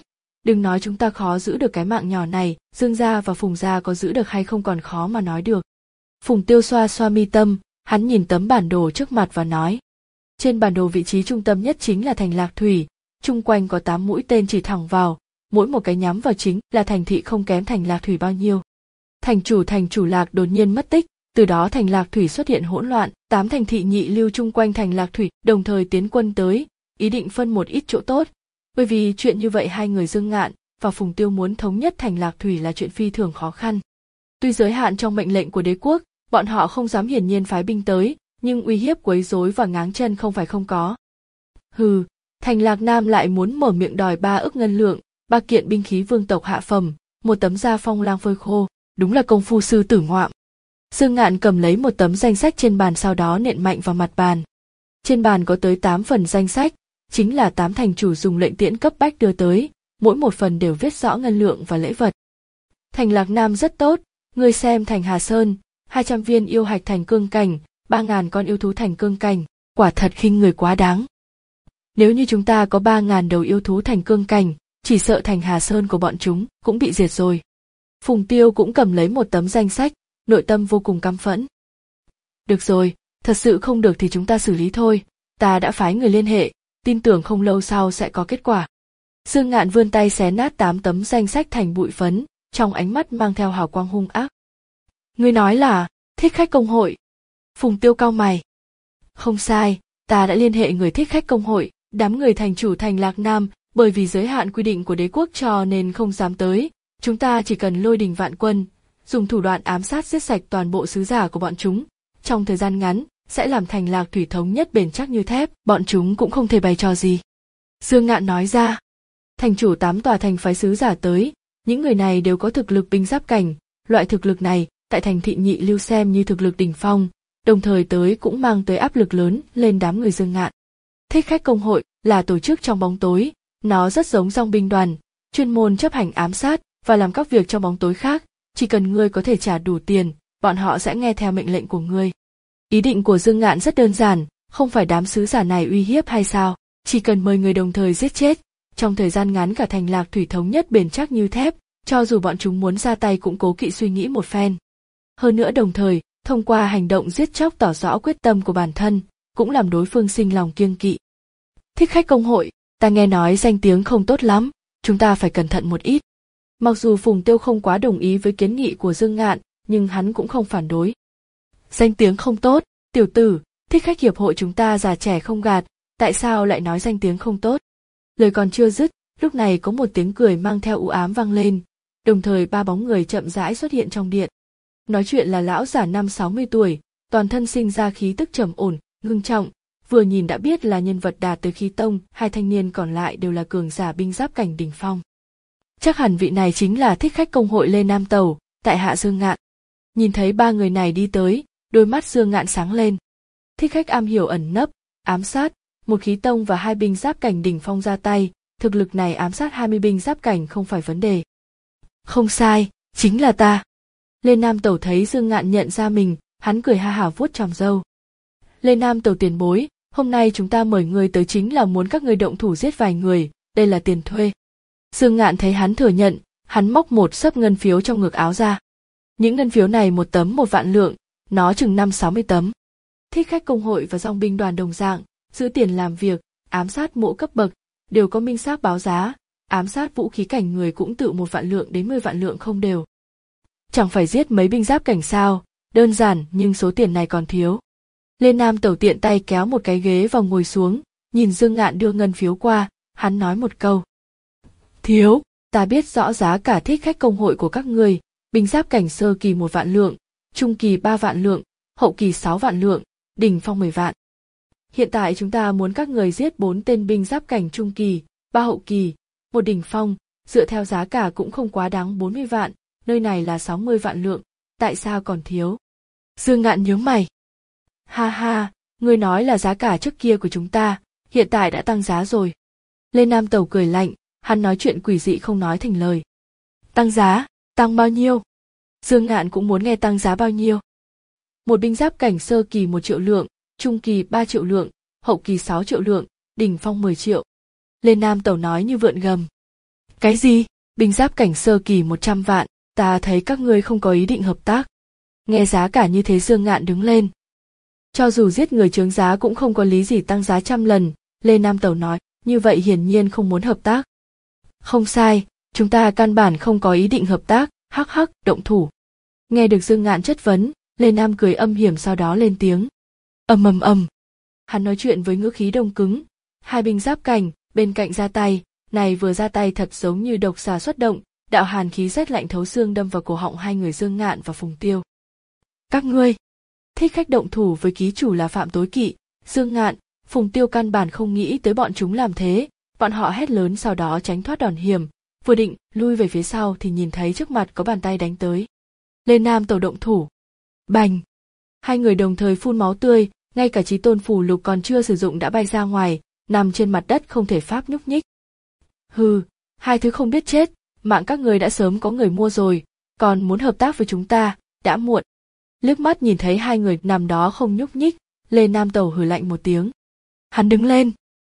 Đừng nói chúng ta khó giữ được cái mạng nhỏ này, Dương gia và Phùng gia có giữ được hay không còn khó mà nói được. Phùng Tiêu xoa xoa mi tâm, hắn nhìn tấm bản đồ trước mặt và nói. Trên bản đồ vị trí trung tâm nhất chính là thành Lạc Thủy, chung quanh có tám mũi tên chỉ thẳng vào, mỗi một cái nhắm vào chính là thành thị không kém thành Lạc Thủy bao nhiêu. Thành chủ thành chủ Lạc đột nhiên mất tích, từ đó thành Lạc Thủy xuất hiện hỗn loạn, tám thành thị nhị lưu chung quanh thành Lạc Thủy đồng thời tiến quân tới, ý định phân một ít chỗ tốt. Bởi vì chuyện như vậy hai người Dương Ngạn và Phùng Tiêu muốn thống nhất thành Lạc Thủy là chuyện phi thường khó khăn. Tuy giới hạn trong mệnh lệnh của đế quốc, bọn họ không dám hiển nhiên phái binh tới, nhưng uy hiếp quấy rối và ngáng chân không phải không có. Hừ, thành Lạc Nam lại muốn mở miệng đòi ba ức ngân lượng, ba kiện binh khí vương tộc hạ phẩm, một tấm da phong lang phơi khô, đúng là công phu sư tử ngoạm. Dương Ngạn cầm lấy một tấm danh sách trên bàn sau đó nện mạnh vào mặt bàn. Trên bàn có tới tám phần danh sách, chính là tám thành chủ dùng lệnh tiễn cấp bách đưa tới, mỗi một phần đều viết rõ ngân lượng và lễ vật. Thành Lạc Nam rất tốt, ngươi xem thành Hà Sơn, hai trăm viên yêu hạch thành cương cảnh, ba ngàn con yêu thú thành cương cảnh, quả thật khinh người quá đáng. Nếu như chúng ta có ba ngàn đầu yêu thú thành cương cảnh, chỉ sợ thành Hà Sơn của bọn chúng cũng bị diệt rồi. Phùng Tiêu cũng cầm lấy một tấm danh sách, nội tâm vô cùng căm phẫn. Được rồi, thật sự không được thì chúng ta xử lý thôi, ta đã phái người liên hệ, tin tưởng không lâu sau sẽ có kết quả. Dương Ngạn vươn tay xé nát tám tấm danh sách thành bụi phấn, trong ánh mắt mang theo hào quang hung ác. Ngươi nói là, thích khách công hội. Phùng Tiêu cau mày. Không sai, ta đã liên hệ người thích khách công hội, đám người thành chủ thành Lạc Nam, bởi vì giới hạn quy định của đế quốc cho nên không dám tới, chúng ta chỉ cần lôi đình vạn quân, dùng thủ đoạn ám sát giết sạch toàn bộ sứ giả của bọn chúng, trong thời gian ngắn, sẽ làm thành Lạc Thủy thống nhất bền chắc như thép, bọn chúng cũng không thể bày trò gì. Dương Ngạn nói ra, thành chủ tám tòa thành phái sứ giả tới, những người này đều có thực lực binh giáp cảnh, loại thực lực này, tại thành thị nhị lưu xem như thực lực đỉnh phong, đồng thời tới cũng mang tới áp lực lớn lên đám người Dương Ngạn. Thích khách công hội là tổ chức trong bóng tối, nó rất giống dòng binh đoàn, chuyên môn chấp hành ám sát và làm các việc trong bóng tối khác, chỉ cần ngươi có thể trả đủ tiền, bọn họ sẽ nghe theo mệnh lệnh của ngươi. Ý định của Dương Ngạn rất đơn giản, không phải đám sứ giả này uy hiếp hay sao, chỉ cần mời người đồng thời giết chết, trong thời gian ngắn cả thành Lạc Thủy thống nhất bền chắc như thép, cho dù bọn chúng muốn ra tay cũng cố kỵ suy nghĩ một phen. Hơn nữa đồng thời, thông qua hành động giết chóc tỏ rõ quyết tâm của bản thân, cũng làm đối phương sinh lòng kiêng kỵ. Thích khách công hội, ta nghe nói danh tiếng không tốt lắm, chúng ta phải cẩn thận một ít. Mặc dù Phùng Tiêu không quá đồng ý với kiến nghị của Dương Ngạn, nhưng hắn cũng không phản đối. Danh tiếng không tốt, tiểu tử, thích khách hiệp hội chúng ta già trẻ không gạt, tại sao lại nói danh tiếng không tốt? Lời còn chưa dứt, lúc này có một tiếng cười mang theo u ám vang lên, đồng thời ba bóng người chậm rãi xuất hiện trong điện. Nói chuyện là lão giả năm sáu mươi tuổi, toàn thân sinh ra khí tức trầm ổn, ngưng trọng, vừa nhìn đã biết là nhân vật đạt tới khí tông, hai thanh niên còn lại đều là cường giả binh giáp cảnh đỉnh phong. Chắc hẳn vị này chính là thích khách công hội Lê Nam Tầu, tại hạ Dương Ngạn. Nhìn thấy ba người này đi tới, đôi mắt Dương Ngạn sáng lên. Thích khách am hiểu ẩn nấp, ám sát, một khí tông và hai binh giáp cảnh đỉnh phong ra tay, thực lực này ám sát hai mươi binh giáp cảnh không phải vấn đề. Không sai, chính là ta. Lê Nam Tầu thấy Dương Ngạn nhận ra mình, hắn cười ha hả vuốt tròm râu. Lê Nam Tầu tiền bối, hôm nay chúng ta mời người tới chính là muốn các người động thủ giết vài người, đây là tiền thuê. Dương Ngạn thấy hắn thừa nhận, hắn móc một xấp ngân phiếu trong ngực áo ra. Những ngân phiếu này một tấm một vạn lượng, nó chừng năm sáu mươi tấm. Thích khách công hội và dòng binh đoàn đồng dạng, giữ tiền làm việc, ám sát mỗi cấp bậc, đều có minh xác báo giá, ám sát vũ khí cảnh người cũng tự một vạn lượng đến mười vạn lượng không đều. Chẳng phải giết mấy binh giáp cảnh sao, đơn giản nhưng số tiền này còn thiếu. Lê Nam Tẩu tiện tay kéo một cái ghế vào ngồi xuống, nhìn Dương Ngạn đưa ngân phiếu qua, hắn nói một câu. Thiếu, ta biết rõ giá cả thích khách công hội của các ngươi, binh giáp cảnh sơ kỳ một vạn lượng, trung kỳ ba vạn lượng, hậu kỳ sáu vạn lượng, đỉnh phong mười vạn. Hiện tại chúng ta muốn các người giết bốn tên binh giáp cảnh trung kỳ, ba hậu kỳ, một đỉnh phong, dựa theo giá cả cũng không quá đáng bốn mươi vạn, nơi này là sáu mươi vạn lượng, tại sao còn thiếu? Dương Ngạn nhướng mày. Ha ha, ngươi nói là giá cả trước kia của chúng ta, hiện tại đã tăng giá rồi. Lê Nam Tẩu cười lạnh, hắn nói chuyện quỷ dị không nói thành lời. Tăng giá, tăng bao nhiêu? Dương Ngạn cũng muốn nghe tăng giá bao nhiêu. Một binh giáp cảnh sơ kỳ một triệu lượng, trung kỳ ba triệu lượng, hậu kỳ sáu triệu lượng, đỉnh phong mười triệu. Lê Nam Tẩu nói như vượn gầm. Cái gì? Binh giáp cảnh sơ kỳ một trăm vạn, ta thấy các ngươi không có ý định hợp tác. Nghe giá cả như thế Dương Ngạn đứng lên. Cho dù giết người chướng giá cũng không có lý gì tăng giá trăm lần, Lê Nam Tẩu nói, như vậy hiển nhiên không muốn hợp tác. Không sai, chúng ta căn bản không có ý định hợp tác, hắc hắc, động thủ. Nghe được Dương Ngạn chất vấn, Lê Nam cười âm hiểm sau đó lên tiếng. Ầm ầm ầm. Hắn nói chuyện với ngữ khí đông cứng, hai binh giáp cảnh, bên cạnh ra tay, này vừa ra tay thật giống như độc xà xuất động, đạo hàn khí rét lạnh thấu xương đâm vào cổ họng hai người Dương Ngạn và Phùng Tiêu. Các ngươi, thích khách động thủ với ký chủ là phạm tối kỵ, Dương Ngạn, Phùng Tiêu căn bản không nghĩ tới bọn chúng làm thế, bọn họ hét lớn sau đó tránh thoát đòn hiểm, vừa định lui về phía sau thì nhìn thấy trước mặt có bàn tay đánh tới. Lê Nam Tẩu động thủ. Bành! Hai người đồng thời phun máu tươi, ngay cả chí tôn phù lục còn chưa sử dụng đã bay ra ngoài, nằm trên mặt đất không thể pháp nhúc nhích. Hừ, hai thứ không biết chết, mạng các người đã sớm có người mua rồi, còn muốn hợp tác với chúng ta, đã muộn. Liếc mắt nhìn thấy hai người nằm đó không nhúc nhích, Lê Nam Tẩu hừ lạnh một tiếng. Hắn đứng lên.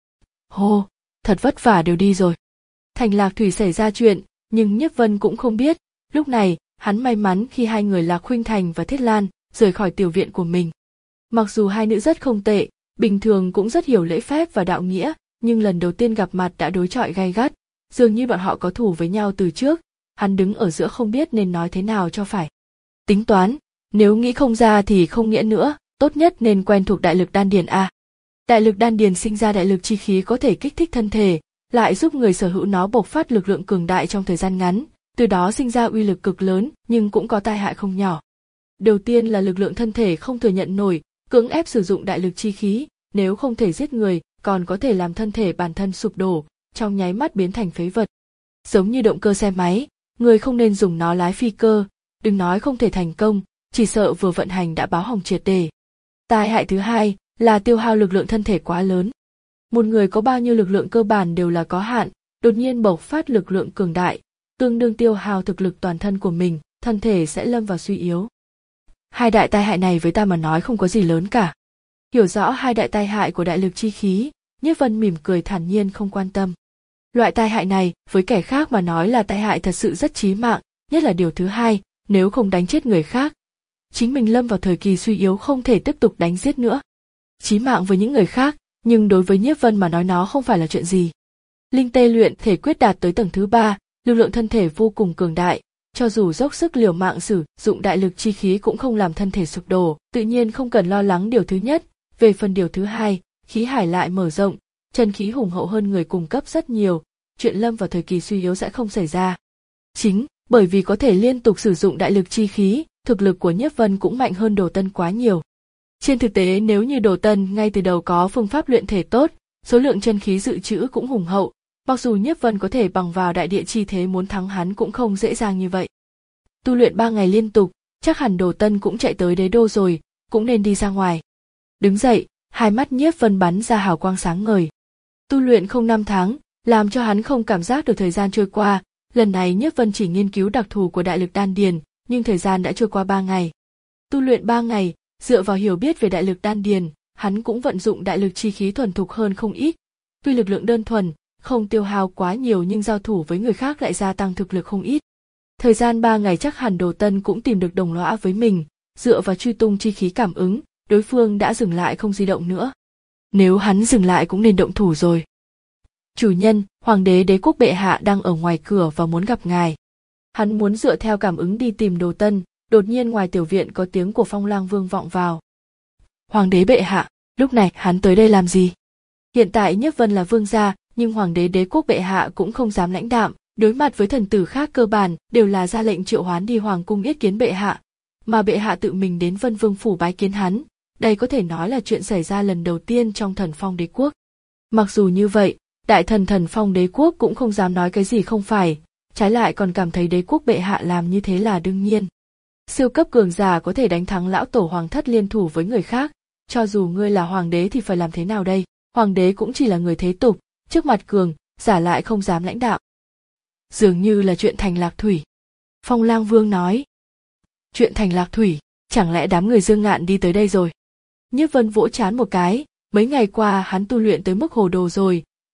Hô, thật vất vả đều đi rồi. Thành Lạc Thủy xảy ra chuyện, nhưng Nhiếp Vân cũng không biết, lúc này, hắn may mắn khi hai người Lạc Khuynh Thành và Thiết Lan rời khỏi tiểu viện của mình. Mặc dù hai nữ rất không tệ, bình thường cũng rất hiểu lễ phép và đạo nghĩa, nhưng lần đầu tiên gặp mặt đã đối chọi gay gắt, dường như bọn họ có thù với nhau từ trước, hắn đứng ở giữa không biết nên nói thế nào cho phải. Tính toán, nếu nghĩ không ra thì không nghĩa nữa, tốt nhất nên quen thuộc đại lực đan điền a. Đại lực đan điền sinh ra đại lực chi khí có thể kích thích thân thể, lại giúp người sở hữu nó bộc phát lực lượng cường đại trong thời gian ngắn, từ đó sinh ra uy lực cực lớn nhưng cũng có tai hại không nhỏ. Đầu tiên là lực lượng thân thể không thừa nhận nổi, cưỡng ép sử dụng đại lực chi khí, nếu không thể giết người, còn có thể làm thân thể bản thân sụp đổ, trong nháy mắt biến thành phế vật. Giống như động cơ xe máy, người không nên dùng nó lái phi cơ, đừng nói không thể thành công, chỉ sợ vừa vận hành đã báo hỏng triệt để. Tai hại thứ hai là tiêu hao lực lượng thân thể quá lớn. Một người có bao nhiêu lực lượng cơ bản đều là có hạn, đột nhiên bộc phát lực lượng cường đại, tương đương tiêu hao thực lực toàn thân của mình, thân thể sẽ lâm vào suy yếu. Hai đại tai hại này với ta mà nói không có gì lớn cả. Hiểu rõ hai đại tai hại của đại lực chi khí, Nhiếp Vân mỉm cười thản nhiên không quan tâm. Loại tai hại này với kẻ khác mà nói là tai hại thật sự rất chí mạng, nhất là điều thứ hai, nếu không đánh chết người khác, chính mình lâm vào thời kỳ suy yếu không thể tiếp tục đánh giết nữa. Chí mạng với những người khác, nhưng đối với Nhiếp Vân mà nói nó không phải là chuyện gì. Linh tê luyện thể quyết đạt tới tầng thứ ba, lực lượng thân thể vô cùng cường đại, cho dù dốc sức liều mạng sử dụng đại lực chi khí cũng không làm thân thể sụp đổ, tự nhiên không cần lo lắng điều thứ nhất. Về phần điều thứ hai, khí hải lại mở rộng, chân khí hùng hậu hơn người cùng cấp rất nhiều, chuyện lâm vào thời kỳ suy yếu sẽ không xảy ra. Chính bởi vì có thể liên tục sử dụng đại lực chi khí, thực lực của Nhiếp Vân cũng mạnh hơn Đồ Tân quá nhiều. Trên thực tế nếu như Đồ Tân ngay từ đầu có phương pháp luyện thể tốt, số lượng chân khí dự trữ cũng hùng hậu, mặc dù Nhiếp Vân có thể bằng vào đại địa chi thế muốn thắng hắn cũng không dễ dàng như vậy. Tu luyện ba ngày liên tục, chắc hẳn Đồ Tân cũng chạy tới đế đô rồi, cũng nên đi ra ngoài. Đứng dậy, hai mắt Nhiếp Vân bắn ra hào quang sáng ngời. Tu luyện không năm tháng, làm cho hắn không cảm giác được thời gian trôi qua, lần này Nhiếp Vân chỉ nghiên cứu đặc thù của đại lực đan điền, nhưng thời gian đã trôi qua ba ngày. Tu luyện ba ngày, dựa vào hiểu biết về đại lực đan điền, hắn cũng vận dụng đại lực chi khí thuần thục hơn không ít. Tuy lực lượng đơn thuần, không tiêu hao quá nhiều nhưng giao thủ với người khác lại gia tăng thực lực không ít. Thời gian ba ngày chắc hẳn Đồ Tân cũng tìm được đồng lõa với mình, dựa vào truy tung chi khí cảm ứng, đối phương đã dừng lại không di động nữa. Nếu hắn dừng lại cũng nên động thủ rồi. Chủ nhân, Hoàng đế Đế quốc bệ hạ đang ở ngoài cửa và muốn gặp ngài. Hắn muốn dựa theo cảm ứng đi tìm Đồ Tân, đột nhiên ngoài tiểu viện có tiếng của Phong Lang Vương vọng vào. Hoàng đế bệ hạ, lúc này hắn tới đây làm gì? Hiện tại Nhiếp Vân là vương gia, nhưng Hoàng đế Đế quốc bệ hạ cũng không dám lãnh đạm, đối mặt với thần tử khác cơ bản đều là ra lệnh triệu hoán đi hoàng cung yết kiến bệ hạ, mà bệ hạ tự mình đến Vân Vương phủ bái kiến hắn, đây có thể nói là chuyện xảy ra lần đầu tiên trong Thần Phong Đế quốc. Mặc dù như vậy, đại thần Thần Phong Đế quốc cũng không dám nói cái gì không phải, trái lại còn cảm thấy Đế quốc bệ hạ làm như thế là đương nhiên. Siêu cấp cường giả có thể đánh thắng lão tổ hoàng thất liên thủ với người khác, cho dù ngươi là hoàng đế thì phải làm thế nào đây? Hoàng đế cũng chỉ là người thế tục, trước mặt cường giả lại không dám lãnh đạo. Dường như là chuyện Thành Lạc Thủy. Phong Lang Vương nói. Chuyện Thành Lạc Thủy, chẳng lẽ đám người Dương Ngạn đi tới đây rồi? Nhiếp Vân vỗ trán một cái, mấy ngày qua hắn tu luyện tới mức hồ đồ rồi,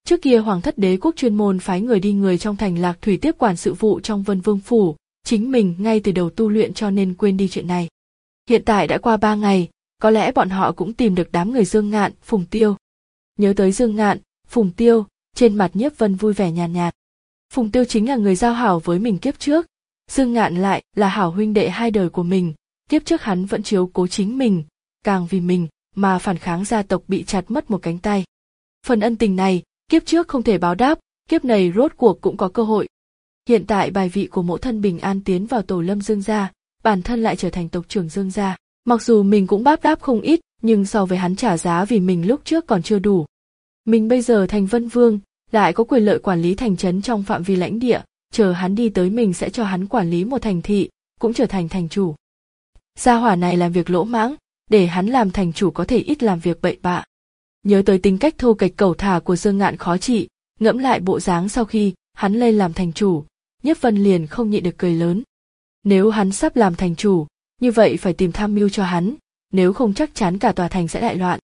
Trước kia Hoàng thất đế quốc chuyên môn phái người đi người trong thành Lạc Thủy tiếp quản sự vụ trong Vân Vương phủ, chính mình ngay từ đầu tu luyện cho nên quên đi chuyện này. Hiện tại đã qua ba ngày, có lẽ bọn họ cũng tìm được đám người Dương Ngạn, Phùng Tiêu. Nhớ tới Dương Ngạn, Phùng Tiêu, trên mặt Nhiếp Vân vui vẻ nhàn nhạt, nhạt. Phùng Tiêu chính là người giao hảo với mình kiếp trước, Dương Ngạn lại là hảo huynh đệ hai đời của mình, kiếp trước hắn vẫn chiếu cố chính mình, càng vì mình mà phản kháng gia tộc bị chặt mất một cánh tay. Phần ân tình này, kiếp trước không thể báo đáp, kiếp này rốt cuộc cũng có cơ hội. Hiện tại bài vị của mẫu thân bình an tiến vào tổ lâm Dương gia, bản thân lại trở thành tộc trưởng Dương gia. Mặc dù mình cũng báp đáp không ít, nhưng so với hắn trả giá vì mình lúc trước còn chưa đủ. Mình bây giờ thành Vân Vương, lại có quyền lợi quản lý thành trấn trong phạm vi lãnh địa, chờ hắn đi tới mình sẽ cho hắn quản lý một thành thị, cũng trở thành thành chủ. Gia hỏa này làm việc lỗ mãng, để hắn làm thành chủ có thể ít làm việc bậy bạ. Nhớ tới tính cách thô kệch cẩu thả của Dương Ngạn khó trị, ngẫm lại bộ dáng sau khi hắn lên làm thành chủ, Nhiếp Vân liền không nhịn được cười lớn. Nếu hắn sắp làm thành chủ, như vậy phải tìm tham mưu cho hắn, nếu không chắc chắn cả tòa thành sẽ đại loạn.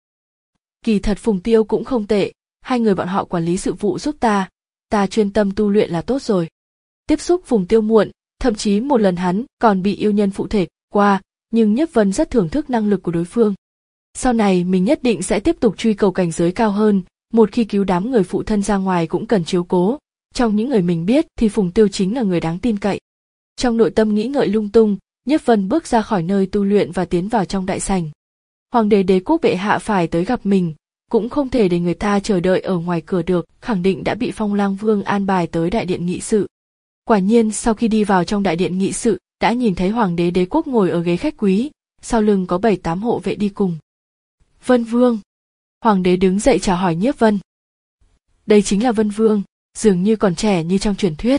Kỳ thật Phùng Tiêu cũng không tệ, hai người bọn họ quản lý sự vụ giúp ta, ta chuyên tâm tu luyện là tốt rồi. Tiếp xúc Phùng Tiêu muộn, thậm chí một lần hắn còn bị yêu nhân phụ thể qua, nhưng Nhiếp Vân rất thưởng thức năng lực của đối phương. Sau này mình nhất định sẽ tiếp tục truy cầu cảnh giới cao hơn, một khi cứu đám người phụ thân ra ngoài cũng cần chiếu cố, trong những người mình biết thì Phùng Tiêu chính là người đáng tin cậy. Trong nội tâm nghĩ ngợi lung tung, Nhiếp Vân bước ra khỏi nơi tu luyện và tiến vào trong đại sảnh. Hoàng đế đế quốc bệ hạ phải tới gặp mình, cũng không thể để người ta chờ đợi ở ngoài cửa được, khẳng định đã bị Phong Lang Vương an bài tới đại điện nghị sự. Quả nhiên sau khi đi vào trong đại điện nghị sự, đã nhìn thấy Hoàng đế đế quốc ngồi ở ghế khách quý, sau lưng có bảy tám hộ vệ đi cùng. Vân Vương. Hoàng đế đứng dậy chào hỏi Nhiếp Vân. Đây chính là Vân Vương, dường như còn trẻ như trong truyền thuyết.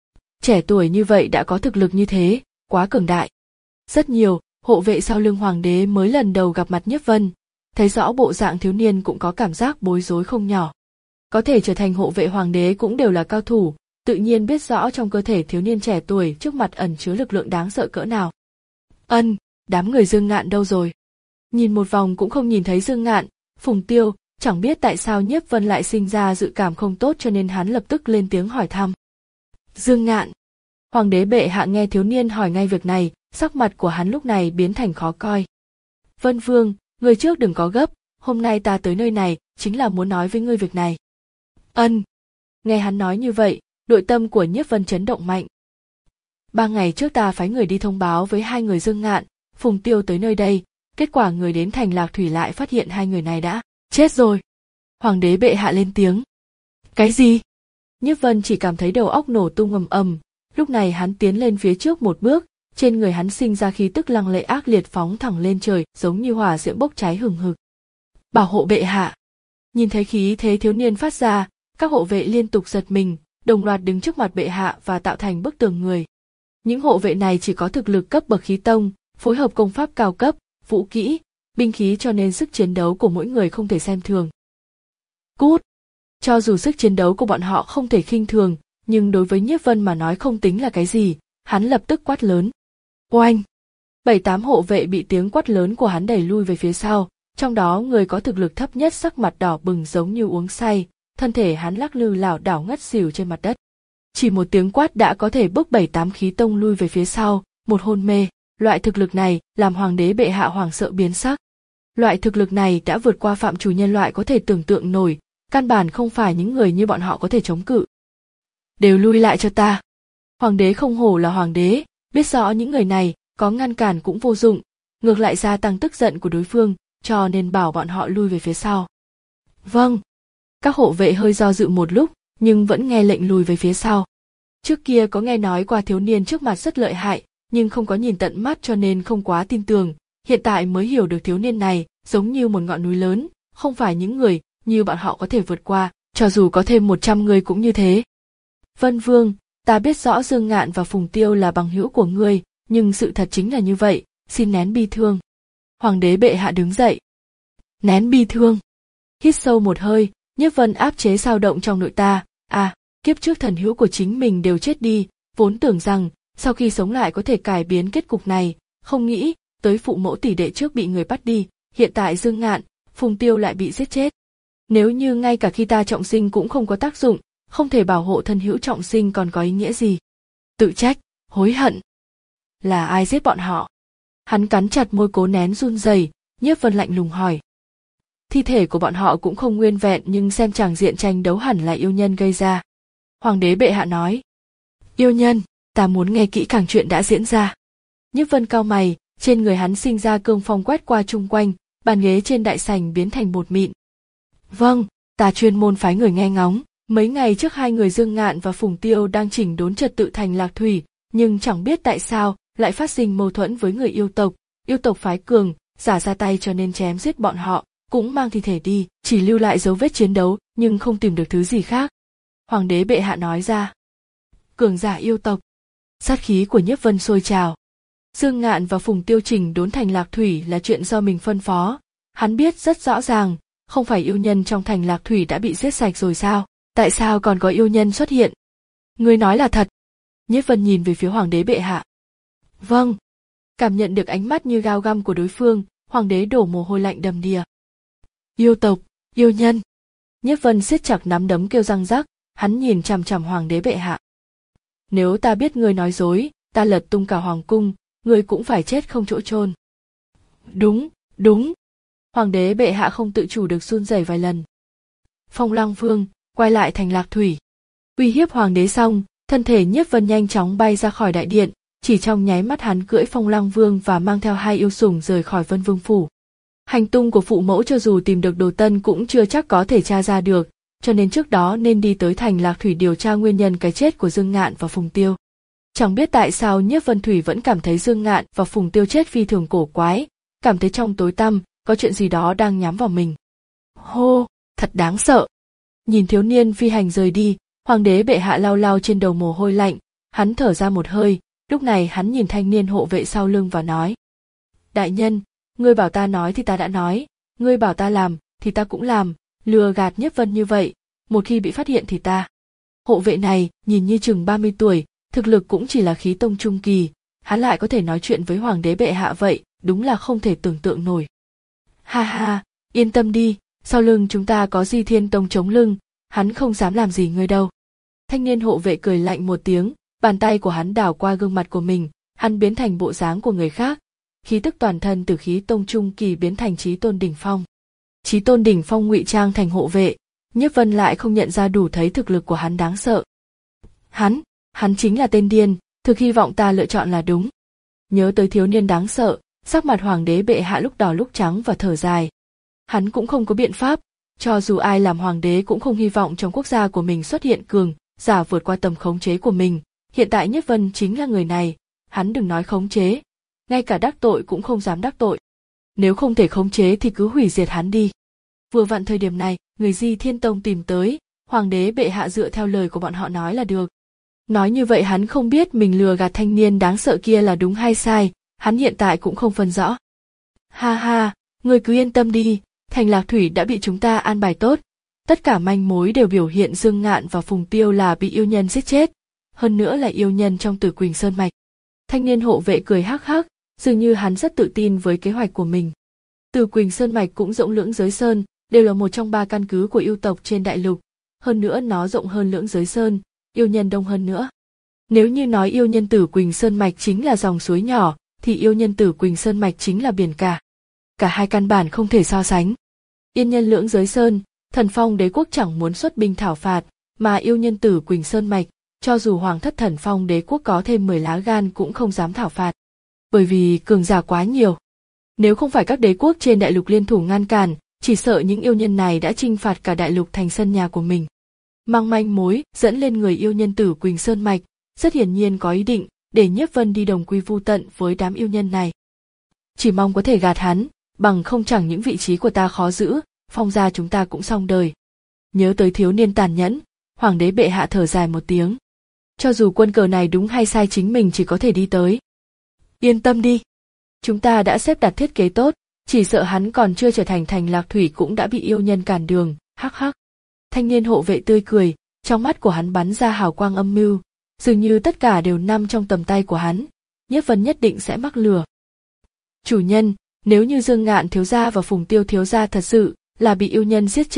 Trẻ tuổi như vậy đã có thực lực như thế, quá cường đại. Rất nhiều hộ vệ sau lưng hoàng đế mới lần đầu gặp mặt Nhiếp Vân, thấy rõ bộ dạng thiếu niên cũng có cảm giác bối rối không nhỏ. Có thể trở thành hộ vệ hoàng đế cũng đều là cao thủ, tự nhiên biết rõ trong cơ thể thiếu niên trẻ tuổi trước mặt ẩn chứa lực lượng đáng sợ cỡ nào. Ân, đám người Dương Ngạn đâu rồi? Nhìn một vòng cũng không nhìn thấy Dương Ngạn, Phùng Tiêu, chẳng biết tại sao Nhiếp Vân lại sinh ra dự cảm không tốt cho nên hắn lập tức lên tiếng hỏi thăm. Dương Ngạn. Hoàng đế bệ hạ nghe thiếu niên hỏi ngay việc này, sắc mặt của hắn lúc này biến thành khó coi. Vân Vương, người trước đừng có gấp, hôm nay ta tới nơi này chính là muốn nói với ngươi việc này. Ân. Nghe hắn nói như vậy, nội tâm của Nhiếp Vân chấn động mạnh. Ba ngày trước ta phái người đi thông báo với hai người Dương Ngạn, Phùng Tiêu tới nơi đây, kết quả người đến thành Lạc Thủy lại phát hiện hai người này đã chết rồi. Hoàng đế bệ hạ lên tiếng. Cái gì? Nhiếp Vân chỉ cảm thấy đầu óc nổ tung ầm ầm, lúc này hắn tiến lên phía trước một bước, trên người hắn sinh ra khí tức lăng lệ ác liệt phóng thẳng lên trời, giống như hỏa diễm bốc cháy hừng hực. Bảo hộ bệ hạ. Nhìn thấy khí thế thiếu niên phát ra, các hộ vệ liên tục giật mình, đồng loạt đứng trước mặt bệ hạ và tạo thành bức tường người. Những hộ vệ này chỉ có thực lực cấp bậc khí tông, phối hợp công pháp cao cấp, vũ kỹ, binh khí cho nên sức chiến đấu của mỗi người không thể xem thường. Cút! Cho dù sức chiến đấu của bọn họ không thể khinh thường, nhưng đối với Nhiếp Vân mà nói không tính là cái gì, hắn lập tức quát lớn. Oanh! Bảy tám hộ vệ bị tiếng quát lớn của hắn đẩy lui về phía sau, trong đó người có thực lực thấp nhất sắc mặt đỏ bừng giống như uống say, thân thể hắn lắc lư lảo đảo ngất xỉu trên mặt đất. Chỉ một tiếng quát đã có thể bức bảy tám khí tông lui về phía sau, một hôn mê, loại thực lực này làm hoàng đế bệ hạ hoảng sợ biến sắc. Loại thực lực này đã vượt qua phạm trù nhân loại có thể tưởng tượng nổi, căn bản không phải những người như bọn họ có thể chống cự. Đều lui lại cho ta. Hoàng đế không hổ là hoàng đế, biết rõ những người này có ngăn cản cũng vô dụng, ngược lại gia tăng tức giận của đối phương, cho nên bảo bọn họ lui về phía sau. Vâng. Các hộ vệ hơi do dự một lúc, nhưng vẫn nghe lệnh lùi về phía sau. Trước kia có nghe nói qua thiếu niên trước mặt rất lợi hại, nhưng không có nhìn tận mắt cho nên không quá tin tưởng, hiện tại mới hiểu được thiếu niên này giống như một ngọn núi lớn, không phải những người như bọn họ có thể vượt qua, cho dù có thêm một trăm người cũng như thế. Vân Vương, ta biết rõ Dương Ngạn và Phùng Tiêu là bằng hữu của ngươi, nhưng sự thật chính là như vậy, xin nén bi thương. Hoàng đế bệ hạ đứng dậy. Nén bi thương. Hít sâu một hơi, Nhiếp Vân áp chế dao động trong nội ta, à, kiếp trước thần hữu của chính mình đều chết đi, vốn tưởng rằng sau khi sống lại có thể cải biến kết cục này, không nghĩ tới phụ mẫu tỷ đệ trước bị người bắt đi, hiện tại Dương Ngạn, Phùng Tiêu lại bị giết chết. Nếu như ngay cả khi ta trọng sinh cũng không có tác dụng, không thể bảo hộ thân hữu trọng sinh còn có ý nghĩa gì? Tự trách, hối hận. Là ai giết bọn họ? Hắn cắn chặt môi cố nén run rẩy, Nhiếp Vân lạnh lùng hỏi. Thi thể của bọn họ cũng không nguyên vẹn nhưng xem tràng diện tranh đấu hẳn là yêu nhân gây ra. Hoàng đế bệ hạ nói. Yêu nhân, ta muốn nghe kỹ càng chuyện đã diễn ra. Nhiếp Vân cau mày, trên người hắn sinh ra cương phong quét qua chung quanh, bàn ghế trên đại sảnh biến thành bột mịn. Vâng, ta chuyên môn phái người nghe ngóng. Mấy ngày trước hai người Dương Ngạn và Phùng Tiêu đang chỉnh đốn trật tự thành Lạc Thủy, nhưng chẳng biết tại sao lại phát sinh mâu thuẫn với người yêu tộc. Yêu tộc phái cường, giả ra tay cho nên chém giết bọn họ, cũng mang thi thể đi, chỉ lưu lại dấu vết chiến đấu nhưng không tìm được thứ gì khác. Hoàng đế bệ hạ nói ra. Cường giả yêu tộc. Sát khí của Nhiếp Vân sôi trào. Dương Ngạn và Phùng Tiêu chỉnh đốn thành Lạc Thủy là chuyện do mình phân phó. Hắn biết rất rõ ràng, không phải yêu nhân trong thành Lạc Thủy đã bị giết sạch rồi sao? Tại sao còn có yêu nhân xuất hiện? Ngươi nói là thật. Nhiếp Vân nhìn về phía hoàng đế bệ hạ. Vâng. Cảm nhận được ánh mắt như gao găm của đối phương, hoàng đế đổ mồ hôi lạnh đầm đìa. Yêu tộc, yêu nhân. Nhiếp Vân siết chặt nắm đấm kêu răng rắc, hắn nhìn chằm chằm hoàng đế bệ hạ. Nếu ta biết ngươi nói dối, ta lật tung cả hoàng cung, ngươi cũng phải chết không chỗ chôn. Đúng, đúng. Hoàng đế bệ hạ không tự chủ được run rẩy vài lần. Phong Lăng Vương quay lại thành Lạc Thủy. Uy hiếp hoàng đế xong, thân thể Nhiếp Vân nhanh chóng bay ra khỏi đại điện, chỉ trong nháy mắt hắn cưỡi Phong Lăng Vương và mang theo hai yêu sủng rời khỏi Vân Vương phủ. Hành tung của phụ mẫu cho dù tìm được đồ tân cũng chưa chắc có thể tra ra được, cho nên trước đó nên đi tới thành Lạc Thủy điều tra nguyên nhân cái chết của Dương Ngạn và Phùng Tiêu. Chẳng biết tại sao Nhiếp Vân Thủy vẫn cảm thấy Dương Ngạn và Phùng Tiêu chết phi thường cổ quái, cảm thấy trong tối tăm có chuyện gì đó đang nhắm vào mình. Hô, thật đáng sợ. Nhìn thiếu niên phi hành rời đi, hoàng đế bệ hạ lau lau trên đầu mồ hôi lạnh, hắn thở ra một hơi, lúc này hắn nhìn thanh niên hộ vệ sau lưng và nói. Đại nhân, ngươi bảo ta nói thì ta đã nói, ngươi bảo ta làm thì ta cũng làm, lừa gạt Nhiếp Vân như vậy, một khi bị phát hiện thì ta. Hộ vệ này nhìn như chừng ba mươi tuổi, thực lực cũng chỉ là khí tông trung kỳ, hắn lại có thể nói chuyện với hoàng đế bệ hạ vậy, đúng là không thể tưởng tượng nổi. Ha ha, yên tâm đi, sau lưng chúng ta có Di Thiên Tông chống lưng, hắn không dám làm gì ngươi đâu. Thanh niên hộ vệ cười lạnh một tiếng, bàn tay của hắn đảo qua gương mặt của mình, hắn biến thành bộ dáng của người khác, khí tức toàn thân từ khí tông trung kỳ biến thành chí tôn đỉnh phong. Chí tôn đỉnh phong ngụy trang thành hộ vệ, Nhiếp Vân lại không nhận ra đủ thấy thực lực của hắn đáng sợ. Hắn, hắn chính là tên điên, thực hy vọng ta lựa chọn là đúng. Nhớ tới thiếu niên đáng sợ, sắc mặt hoàng đế bệ hạ lúc đỏ lúc trắng và thở dài. Hắn cũng không có biện pháp, cho dù ai làm hoàng đế cũng không hy vọng trong quốc gia của mình xuất hiện cường giả vượt qua tầm khống chế của mình. Hiện tại Nhiếp Vân chính là người này, hắn đừng nói khống chế, ngay cả đắc tội cũng không dám đắc tội. Nếu không thể khống chế thì cứ hủy diệt hắn đi. Vừa vặn thời điểm này, người Di Thiên Tông tìm tới, hoàng đế bệ hạ dựa theo lời của bọn họ nói là được. Nói như vậy hắn không biết mình lừa gạt thanh niên đáng sợ kia là đúng hay sai, hắn hiện tại cũng không phân rõ. Ha ha, người cứ yên tâm đi, thành Lạc Thủy đã bị chúng ta an bài tốt. Tất cả manh mối đều biểu hiện Dương Ngạn và Phùng Tiêu là bị yêu nhân giết chết, hơn nữa là yêu nhân trong Tử Quỳnh Sơn Mạch. Thanh niên hộ vệ cười hắc hắc, dường như hắn rất tự tin với kế hoạch của mình. Tử Quỳnh Sơn Mạch cũng rộng Lưỡng Giới Sơn, đều là một trong ba căn cứ của yêu tộc trên đại lục, hơn nữa nó rộng hơn Lưỡng Giới Sơn, yêu nhân đông hơn nữa. Nếu như nói yêu nhân Tử Quỳnh Sơn Mạch chính là dòng suối nhỏ, thì yêu nhân Tử Quỳnh Sơn Mạch chính là biển cả. Cả hai căn bản không thể so sánh. Yên nhân Lưỡng Giới Sơn, Thần Phong Đế quốc chẳng muốn xuất binh thảo phạt, mà yêu nhân Tử Quỳnh Sơn Mạch, cho dù Hoàng thất Thần Phong Đế quốc có thêm mười lá gan cũng không dám thảo phạt. Bởi vì cường giả quá nhiều. Nếu không phải các đế quốc trên đại lục liên thủ ngăn cản, chỉ sợ những yêu nhân này đã chinh phạt cả đại lục thành sân nhà của mình. Mang manh mối dẫn lên người yêu nhân Tử Quỳnh Sơn Mạch, rất hiển nhiên có ý định để Nhiếp Vân đi đồng quy vu tận với đám yêu nhân này. Chỉ mong có thể gạt hắn, bằng không chẳng những vị trí của ta khó giữ, Phong gia chúng ta cũng xong đời. Nhớ tới thiếu niên tàn nhẫn, hoàng đế bệ hạ thở dài một tiếng. Cho dù quân cờ này đúng hay sai chính mình chỉ có thể đi tới. Yên tâm đi. Chúng ta đã xếp đặt thiết kế tốt, chỉ sợ hắn còn chưa trở thành thành Lạc Thủy cũng đã bị yêu nhân cản đường, hắc hắc. Thanh niên hộ vệ tươi cười, trong mắt của hắn bắn ra hào quang âm mưu, dường như tất cả đều nằm trong tầm tay của hắn, Nhiếp Vân nhất định sẽ mắc lừa. Chủ nhân, nếu như Dương Ngạn thiếu gia và Phùng Tiêu thiếu gia thật sự là bị yêu nhân giết chết,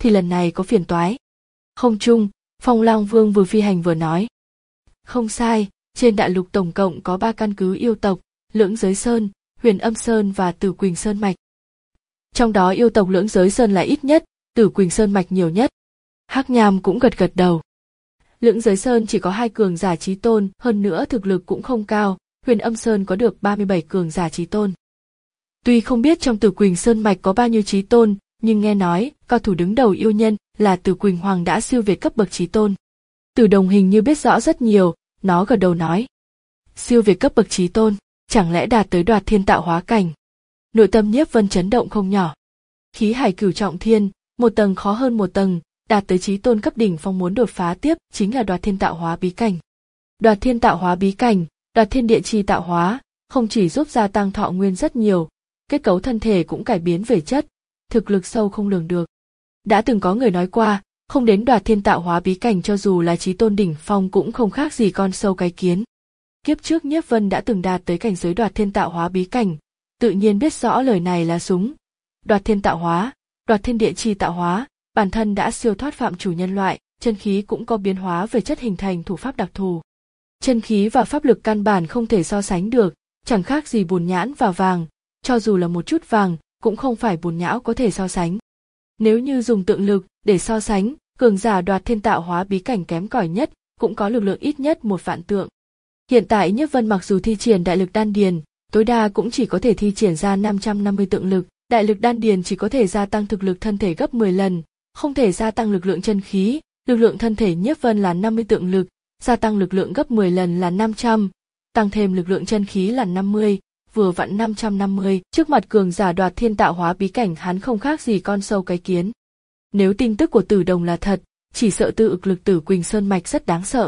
thì lần này có phiền toái. Không trung, Phong Lang Vương vừa phi hành vừa nói. Không sai, trên đại lục tổng cộng có ba căn cứ yêu tộc, Lưỡng Giới Sơn, Huyền Âm Sơn và Tử Quỳnh Sơn Mạch. Trong đó yêu tộc Lưỡng Giới Sơn là ít nhất, Tử Quỳnh Sơn Mạch nhiều nhất. Hắc Nham cũng gật gật đầu. Lưỡng Giới Sơn chỉ có hai cường giả chí tôn, hơn nữa thực lực cũng không cao, Huyền Âm Sơn có được ba mươi bảy cường giả chí tôn. Tuy không biết trong Tử Quỳnh Sơn Mạch có bao nhiêu chí tôn, nhưng nghe nói, cao thủ đứng đầu yêu nhân là Tử Quỳnh Hoàng đã siêu việt cấp bậc chí tôn. Tử Đồng hình như biết rõ rất nhiều, nó gật đầu nói. Siêu việt cấp bậc chí tôn, chẳng lẽ đạt tới Đoạt Thiên Tạo Hóa cảnh? Nội tâm Nhiếp Vân chấn động không nhỏ. Khí hải cửu trọng thiên, một tầng khó hơn một tầng, đạt tới chí tôn cấp đỉnh phong muốn đột phá tiếp chính là Đoạt Thiên Tạo Hóa bí cảnh. Đoạt Thiên Tạo Hóa bí cảnh, Đoạt Thiên Địa Chi tạo hóa, không chỉ giúp gia tăng thọ nguyên rất nhiều, kết cấu thân thể cũng cải biến về chất, thực lực sâu không lường được. Đã từng có người nói qua, không đến Đoạt Thiên Tạo Hóa bí cảnh cho dù là chí tôn đỉnh phong cũng không khác gì con sâu cái kiến. Kiếp trước Nhiếp Vân đã từng đạt tới cảnh giới Đoạt Thiên Tạo Hóa bí cảnh, tự nhiên biết rõ lời này là súng. Đoạt Thiên Tạo Hóa, Đoạt Thiên Địa Chi tạo hóa, bản thân đã siêu thoát phạm chủ nhân loại, chân khí cũng có biến hóa về chất hình thành thủ pháp đặc thù. Chân khí và pháp lực căn bản không thể so sánh được, chẳng khác gì bùn nhãn và vàng, cho dù là một chút vàng, cũng không phải bùn nhão có thể so sánh. Nếu như dùng tượng lực để so sánh, cường giả Đoạt Thiên Tạo Hóa bí cảnh kém cỏi nhất, cũng có lực lượng ít nhất một vạn tượng. Hiện tại Nhiếp Vân mặc dù thi triển đại lực đan điền, tối đa cũng chỉ có thể thi triển ra năm trăm năm mươi tượng lực, đại lực đan điền chỉ có thể gia tăng thực lực thân thể gấp mười lần, không thể gia tăng lực lượng chân khí, lực lượng thân thể Nhiếp Vân là năm mươi tượng lực, gia tăng lực lượng gấp mười lần là năm trăm, tăng thêm lực lượng chân khí là năm mươi, vừa vặn năm trăm năm mươi, trước mặt cường giả Đoạt Thiên Tạo Hóa bí cảnh hắn không khác gì con sâu cái kiến. Nếu tin tức của Tử Đồng là thật, chỉ sợ tự ực lực Tử Quỳnh Sơn Mạch rất đáng sợ.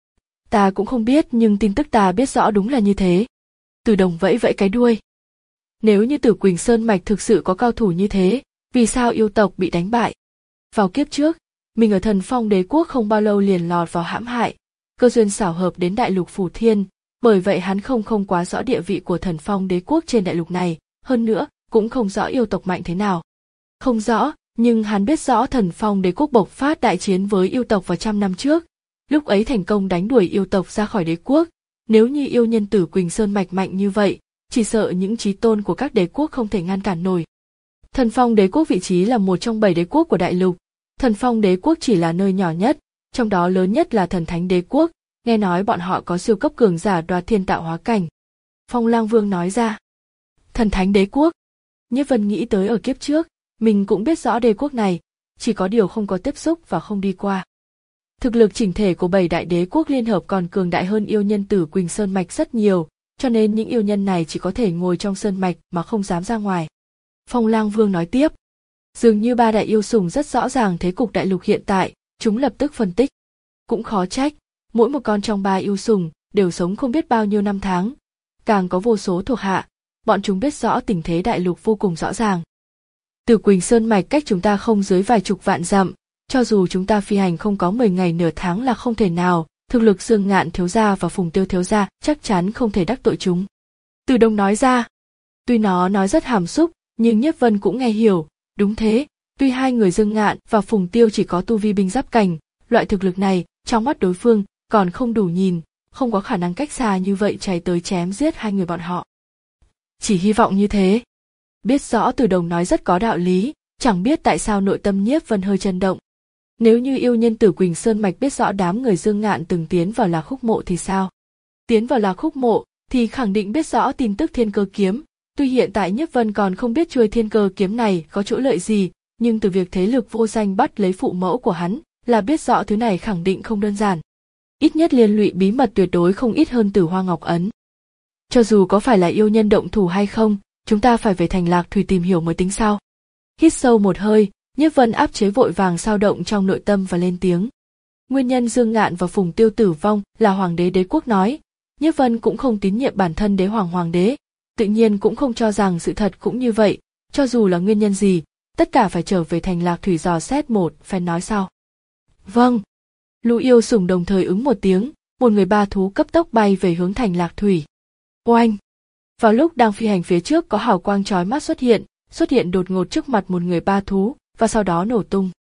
Ta cũng không biết nhưng tin tức ta biết rõ đúng là như thế. Tử Đồng vẫy vẫy cái đuôi. Nếu như Tử Quỳnh Sơn Mạch thực sự có cao thủ như thế, vì sao yêu tộc bị đánh bại? Vào kiếp trước, mình ở Thần Phong Đế Quốc không bao lâu liền lọt vào hãm hại, cơ duyên xảo hợp đến đại lục Phù Thiên, bởi vậy hắn không không quá rõ địa vị của Thần Phong Đế Quốc trên đại lục này, hơn nữa, cũng không rõ yêu tộc mạnh thế nào. Không rõ, nhưng hắn biết rõ Thần Phong Đế Quốc bộc phát đại chiến với yêu tộc vào trăm năm trước, lúc ấy thành công đánh đuổi yêu tộc ra khỏi đế quốc, nếu như yêu nhân Tử Quỳnh Sơn Mạch mạnh như vậy, chỉ sợ những chí tôn của các đế quốc không thể ngăn cản nổi. Thần Phong Đế Quốc vị trí là một trong bảy đế quốc của đại lục, Thần Phong Đế Quốc chỉ là nơi nhỏ nhất, trong đó lớn nhất là Thần Thánh Đế Quốc, nghe nói bọn họ có siêu cấp cường giả Đoạt Thiên Tạo Hóa cảnh. Phong Lang Vương nói ra. Thần Thánh Đế Quốc. Nhiếp Vân nghĩ tới ở kiếp trước, mình cũng biết rõ đế quốc này, chỉ có điều không có tiếp xúc và không đi qua. Thực lực chỉnh thể của bảy đại đế quốc liên hợp còn cường đại hơn yêu nhân Tử Quỳnh Sơn Mạch rất nhiều, cho nên những yêu nhân này chỉ có thể ngồi trong sơn mạch mà không dám ra ngoài. Phong Lang Vương nói tiếp. Dường như ba đại yêu sủng rất rõ ràng thế cục đại lục hiện tại, chúng lập tức phân tích. Cũng khó trách, mỗi một con trong ba yêu sủng đều sống không biết bao nhiêu năm tháng, càng có vô số thuộc hạ, bọn chúng biết rõ tình thế đại lục vô cùng rõ ràng. Tử Quỳnh Sơn Mạch cách chúng ta không dưới vài chục vạn dặm, cho dù chúng ta phi hành không có mười ngày nửa tháng là không thể nào, thực lực Dương Ngạn thiếu gia và Phùng Tiêu thiếu gia chắc chắn không thể đắc tội chúng. Từ Đông nói ra. Tuy nó nói rất hàm xúc, nhưng Nhiếp Vân cũng nghe hiểu, đúng thế, tuy hai người Dương Ngạn và Phùng Tiêu chỉ có tu vi binh giáp cảnh, loại thực lực này, trong mắt đối phương, còn không đủ nhìn, không có khả năng cách xa như vậy chạy tới chém giết hai người bọn họ. Chỉ hy vọng như thế. Biết rõ Từ Đồng nói rất có đạo lý, chẳng biết tại sao nội tâm Nhiếp Vân hơi chấn động. Nếu như yêu nhân Tử Quỳnh Sơn Mạch biết rõ đám người Dương Ngạn từng tiến vào Lạc Khúc Mộ thì sao? Tiến vào Lạc Khúc Mộ thì khẳng định biết rõ tin tức Thiên Cơ Kiếm, tuy hiện tại Nhiếp Vân còn không biết chuôi Thiên Cơ Kiếm này có chỗ lợi gì, nhưng từ việc thế lực vô danh bắt lấy phụ mẫu của hắn, là biết rõ thứ này khẳng định không đơn giản. Ít nhất liên lụy bí mật tuyệt đối không ít hơn Tử Hoa Ngọc Ấn. Cho dù có phải là yêu nhân động thủ hay không, chúng ta phải về thành Lạc Thủy tìm hiểu mới tính sao. Hít sâu một hơi, Nhiếp Vân áp chế vội vàng dao động trong nội tâm và lên tiếng. Nguyên nhân Dương Ngạn và Phùng Tiêu tử vong là Hoàng đế đế quốc nói, Nhiếp Vân cũng không tín nhiệm bản thân đế hoàng hoàng đế, tự nhiên cũng không cho rằng sự thật cũng như vậy, cho dù là nguyên nhân gì, tất cả phải trở về thành Lạc Thủy dò xét một phen nói sau. Vâng. Lũ yêu sủng đồng thời ứng một tiếng, một người ba thú cấp tốc bay về hướng thành Lạc Thủy. Oanh! Vào lúc đang phi hành phía trước có hào quang chói mắt xuất hiện, xuất hiện đột ngột trước mặt một người ba thú, và sau đó nổ tung.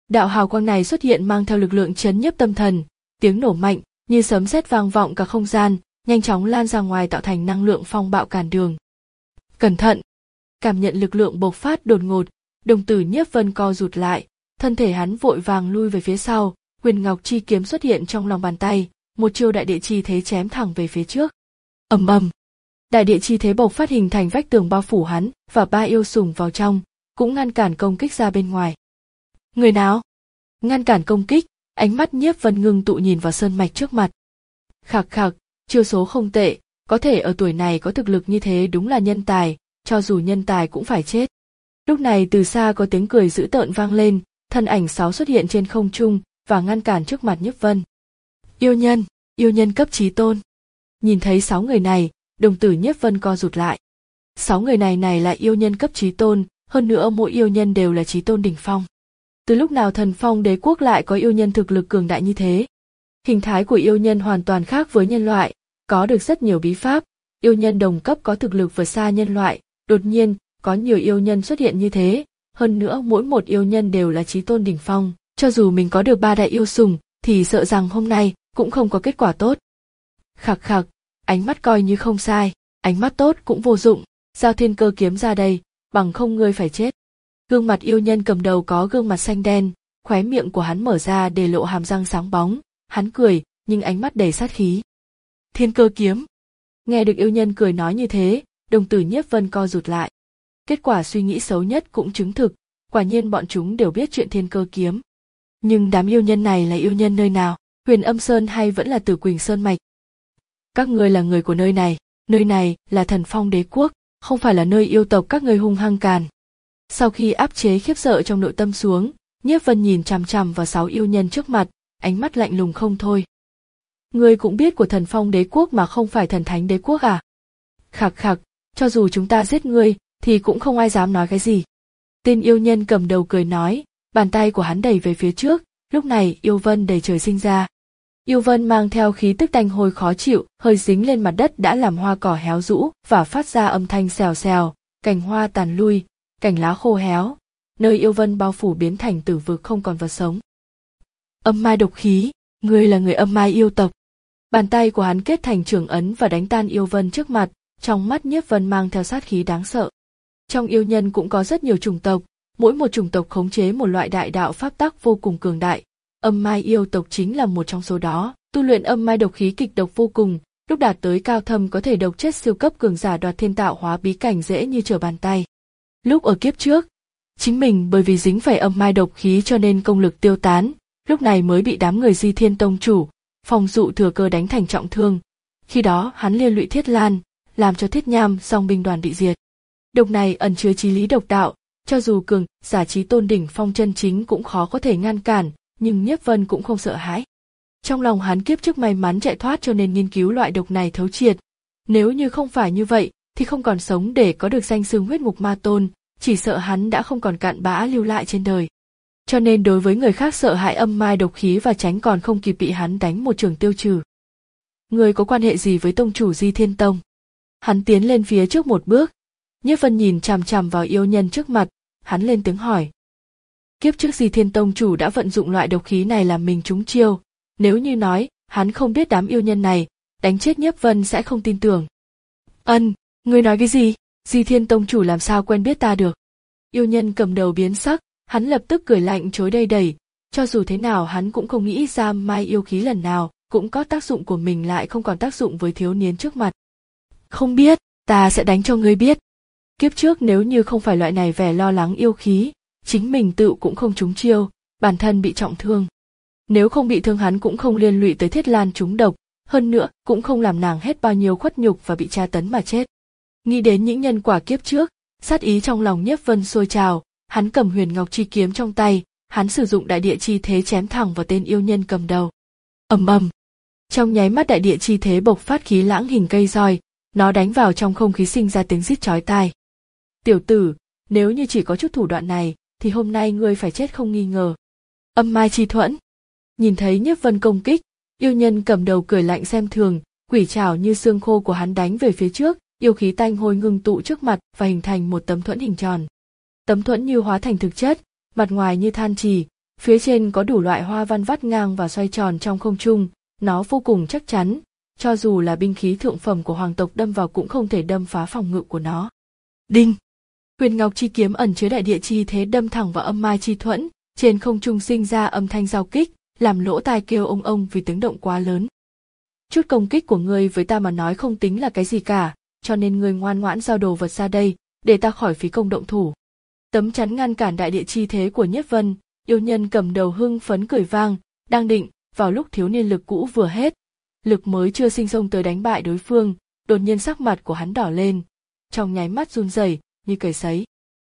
Đạo hào quang này xuất hiện mang theo lực lượng chấn nhiếp tâm thần, tiếng nổ mạnh như sấm sét vang vọng cả không gian, nhanh chóng lan ra ngoài tạo thành năng lượng phong bạo cản đường. Cẩn thận! Cảm nhận lực lượng bộc phát đột ngột, đồng tử Nhiếp Vân co rụt lại, thân thể hắn vội vàng lui về phía sau, Huyền Ngọc chi kiếm xuất hiện trong lòng bàn tay, một chiêu đại địa chi thế chém thẳng về phía trước. Ầm ầm! Đại địa chi thế bộc phát hình thành vách tường bao phủ hắn và ba yêu sủng vào trong, cũng ngăn cản công kích ra bên ngoài. Người nào? Ngăn cản công kích, ánh mắt Nhiếp Vân ngưng tụ nhìn vào sơn mạch trước mặt. Khạc khạc, chiêu số không tệ, có thể ở tuổi này có thực lực như thế đúng là nhân tài, cho dù nhân tài cũng phải chết. Lúc này từ xa có tiếng cười dữ tợn vang lên, thân ảnh sáu xuất hiện trên không trung và ngăn cản trước mặt Nhiếp Vân. Yêu nhân, yêu nhân cấp chí tôn. Nhìn thấy sáu người này, đồng tử Nhiếp Vân co rụt lại. Sáu người này này là yêu nhân cấp chí tôn, hơn nữa mỗi yêu nhân đều là chí tôn đỉnh phong. Từ lúc nào Thần Phong Đế quốc lại có yêu nhân thực lực cường đại như thế? Hình thái của yêu nhân hoàn toàn khác với nhân loại, có được rất nhiều bí pháp, yêu nhân đồng cấp có thực lực vượt xa nhân loại, đột nhiên có nhiều yêu nhân xuất hiện như thế, hơn nữa mỗi một yêu nhân đều là chí tôn đỉnh phong, cho dù mình có được ba đại yêu sủng thì sợ rằng hôm nay cũng không có kết quả tốt. Khạc khạc, ánh mắt coi như không sai, ánh mắt tốt cũng vô dụng, giao thiên cơ kiếm ra đây, bằng không ngươi phải chết. Gương mặt yêu nhân cầm đầu có gương mặt xanh đen, khóe miệng của hắn mở ra để lộ hàm răng sáng bóng, hắn cười, nhưng ánh mắt đầy sát khí. Thiên cơ kiếm. Nghe được yêu nhân cười nói như thế, đồng tử Nhiếp Vân co rụt lại. Kết quả suy nghĩ xấu nhất cũng chứng thực, quả nhiên bọn chúng đều biết chuyện thiên cơ kiếm. Nhưng đám yêu nhân này là yêu nhân nơi nào, Huyền Âm Sơn hay vẫn là Tử Quỳnh Sơn mạch? Các ngươi là người của nơi này, nơi này là Thần Phong Đế quốc, không phải là nơi yêu tộc các ngươi hung hăng càn. Sau khi áp chế khiếp sợ trong nội tâm xuống, Nhiếp Vân nhìn chằm chằm vào sáu yêu nhân trước mặt, ánh mắt lạnh lùng không thôi. Ngươi cũng biết của Thần Phong Đế quốc mà không phải Thần Thánh Đế quốc à? Khạc khạc, cho dù chúng ta giết ngươi, thì cũng không ai dám nói cái gì. Tên yêu nhân cầm đầu cười nói, bàn tay của hắn đẩy về phía trước, lúc này yêu vân đầy trời sinh ra. Yêu vân mang theo khí tức tanh hôi khó chịu, hơi dính lên mặt đất đã làm hoa cỏ héo rũ và phát ra âm thanh xèo xèo, cành hoa tàn lui, cành lá khô héo, nơi yêu vân bao phủ biến thành tử vực không còn vật sống. Âm mai độc khí, ngươi là người âm mai yêu tộc. Bàn tay của hắn kết thành trường ấn và đánh tan yêu vân trước mặt, trong mắt Nhiếp Vân mang theo sát khí đáng sợ. Trong yêu nhân cũng có rất nhiều chủng tộc, mỗi một chủng tộc khống chế một loại đại đạo pháp tắc vô cùng cường đại. Âm mai yêu tộc chính là một trong số đó, tu luyện âm mai độc khí kịch độc vô cùng, lúc đạt tới cao thâm có thể độc chết siêu cấp cường giả đoạt thiên tạo hóa bí cảnh dễ như trở bàn tay. Lúc ở kiếp trước, chính mình bởi vì dính phải âm mai độc khí cho nên công lực tiêu tán, lúc này mới bị đám người Di Thiên Tông chủ, Phong Dụ thừa cơ đánh thành trọng thương. Khi đó hắn liên lụy Thiết Lan, làm cho Thiết Nham song binh đoàn bị diệt. Độc này ẩn chứa chí lý độc đạo, cho dù cường giả chí tôn đỉnh phong chân chính cũng khó có thể ngăn cản, nhưng Nhiếp Vân cũng không sợ hãi. Trong lòng hắn kiếp trước may mắn chạy thoát cho nên nghiên cứu loại độc này thấu triệt. Nếu như không phải như vậy, thì không còn sống để có được danh xưng huyết ngục ma tôn, chỉ sợ hắn đã không còn cặn bã lưu lại trên đời. Cho nên đối với người khác sợ hãi âm mai độc khí và tránh còn không kịp bị hắn đánh một trường tiêu trừ. Người có quan hệ gì với tông chủ Di Thiên Tông? Hắn tiến lên phía trước một bước. Nhiếp Vân nhìn chằm chằm vào yêu nhân trước mặt, hắn lên tiếng hỏi. Kiếp trước Di Thiên Tông chủ đã vận dụng loại độc khí này làm mình trúng chiêu, nếu như nói hắn không biết đám yêu nhân này, đánh chết Nhiếp Vân sẽ không tin tưởng. Ân, ngươi nói cái gì? Di Thiên Tông chủ làm sao quen biết ta được? Yêu nhân cầm đầu biến sắc, hắn lập tức cười lạnh chối đầy đẩy, cho dù thế nào hắn cũng không nghĩ ra mai yêu khí lần nào cũng có tác dụng của mình lại không còn tác dụng với thiếu niên trước mặt. Không biết, ta sẽ đánh cho ngươi biết. Kiếp trước nếu như không phải loại này vẻ lo lắng yêu khí, chính mình tự cũng không trúng chiêu, bản thân bị trọng thương. Nếu không bị thương hắn cũng không liên lụy tới Thiết Lan trúng độc, hơn nữa cũng không làm nàng hết bao nhiêu khuất nhục và bị tra tấn mà chết. Nghĩ đến những nhân quả kiếp trước, sát ý trong lòng Nhiếp Vân sôi trào, hắn cầm Huyền Ngọc chi kiếm trong tay, hắn sử dụng đại địa chi thế chém thẳng vào tên yêu nhân cầm đầu. Ầm ầm. Trong nháy mắt đại địa chi thế bộc phát khí lãng hình cây roi, nó đánh vào trong không khí sinh ra tiếng rít chói tai. Tiểu tử, nếu như chỉ có chút thủ đoạn này, thì hôm nay ngươi phải chết không nghi ngờ. Âm mai chi thuẫn. Nhìn thấy Nhiếp Vân công kích, yêu nhân cầm đầu cười lạnh xem thường, quỷ trảo như xương khô của hắn đánh về phía trước, yêu khí tanh hôi ngưng tụ trước mặt và hình thành một tấm thuẫn hình tròn. Tấm thuẫn như hóa thành thực chất, mặt ngoài như than trì, Phía trên có đủ loại hoa văn vắt ngang và xoay tròn trong không trung, nó vô cùng chắc chắn, cho dù là binh khí thượng phẩm của hoàng tộc đâm vào cũng không thể đâm phá phòng ngự của nó. Đinh! Huyền Ngọc chi kiếm ẩn chứa đại địa chi thế đâm thẳng vào âm mai chi thuẫn, trên không trung sinh ra âm thanh giao kích, làm lỗ tai kêu ông ông vì tiếng động quá lớn. Chút công kích của ngươi với ta mà nói không tính là cái gì cả, cho nên ngươi ngoan ngoãn giao đồ vật ra đây, để ta khỏi phí công động thủ. Tấm chắn ngăn cản đại địa chi thế của Nhiếp Vân, yêu nhân cầm đầu hưng phấn cười vang, đang định, vào lúc thiếu niên lực cũ vừa hết, lực mới chưa sinh xông tới đánh bại đối phương, đột nhiên sắc mặt của hắn đỏ lên, trong nháy mắt run rẩy như cầy sấy.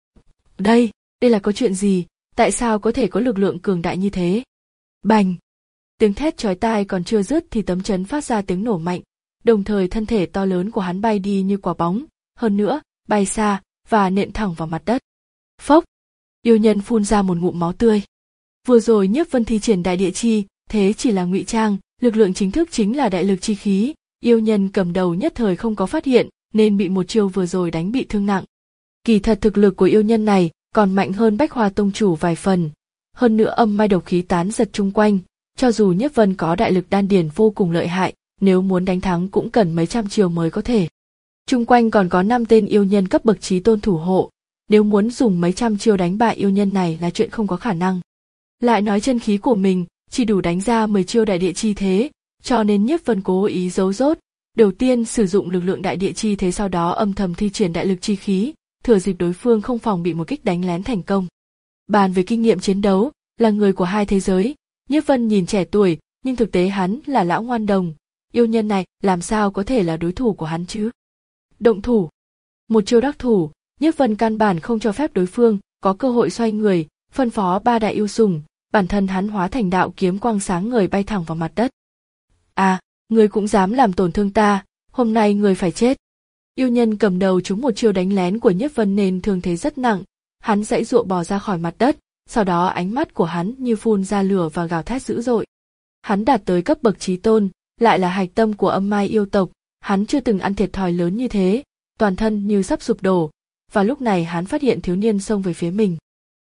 Đây, đây là có chuyện gì, tại sao có thể có lực lượng cường đại như thế? Bành! Tiếng thét chói tai còn chưa dứt thì tấm chắn phát ra tiếng nổ mạnh, đồng thời thân thể to lớn của hắn bay đi như quả bóng, hơn nữa, bay xa và nện thẳng vào mặt đất. Phốc! Yêu nhân phun ra một ngụm máu tươi. Vừa rồi Nhiếp Vân thi triển đại địa chi, thế chỉ là ngụy trang, lực lượng chính thức chính là đại lực chi khí, yêu nhân cầm đầu nhất thời không có phát hiện, nên bị một chiêu vừa rồi đánh bị thương nặng. Kỳ thật thực lực của yêu nhân này còn mạnh hơn Bách Hoa tông chủ vài phần, hơn nữa âm mai độc khí tán giật chung quanh, cho dù Nhiếp Vân có đại lực đan điền vô cùng lợi hại, nếu muốn đánh thắng cũng cần mấy trăm chiêu mới có thể. Chung quanh còn có năm tên yêu nhân cấp bậc chí tôn thủ hộ, nếu muốn dùng mấy trăm chiêu đánh bại yêu nhân này là chuyện không có khả năng. Lại nói chân khí của mình chỉ đủ đánh ra mười chiêu đại địa chi thế, cho nên Nhiếp Vân cố ý giấu rốt, đầu tiên sử dụng lực lượng đại địa chi thế, sau đó âm thầm thi triển đại lực chi khí, thừa dịp đối phương không phòng bị một kích đánh lén thành công. Bàn về kinh nghiệm chiến đấu, là người của hai thế giới, Nhiếp Vân nhìn trẻ tuổi, nhưng thực tế hắn là lão ngoan đồng, yêu nhân này làm sao có thể là đối thủ của hắn chứ? Động thủ. Một chiêu đắc thủ, Nhiếp Vân căn bản không cho phép đối phương có cơ hội xoay người, phân phó ba đại yêu sủng, bản thân hắn hóa thành đạo kiếm quang sáng ngời bay thẳng vào mặt đất. À, ngươi cũng dám làm tổn thương ta, hôm nay ngươi phải chết. Yêu nhân cầm đầu trúng một chiêu đánh lén của Nhiếp Vân nên thương thế rất nặng, hắn giãy giụa bò ra khỏi mặt đất, sau đó ánh mắt của hắn như phun ra lửa và gào thét dữ dội. Hắn đạt tới cấp bậc chí tôn, lại là hạch tâm của âm mai yêu tộc, hắn chưa từng ăn thiệt thòi lớn như thế, toàn thân như sắp sụp đổ, và lúc này hắn phát hiện thiếu niên xông về phía mình.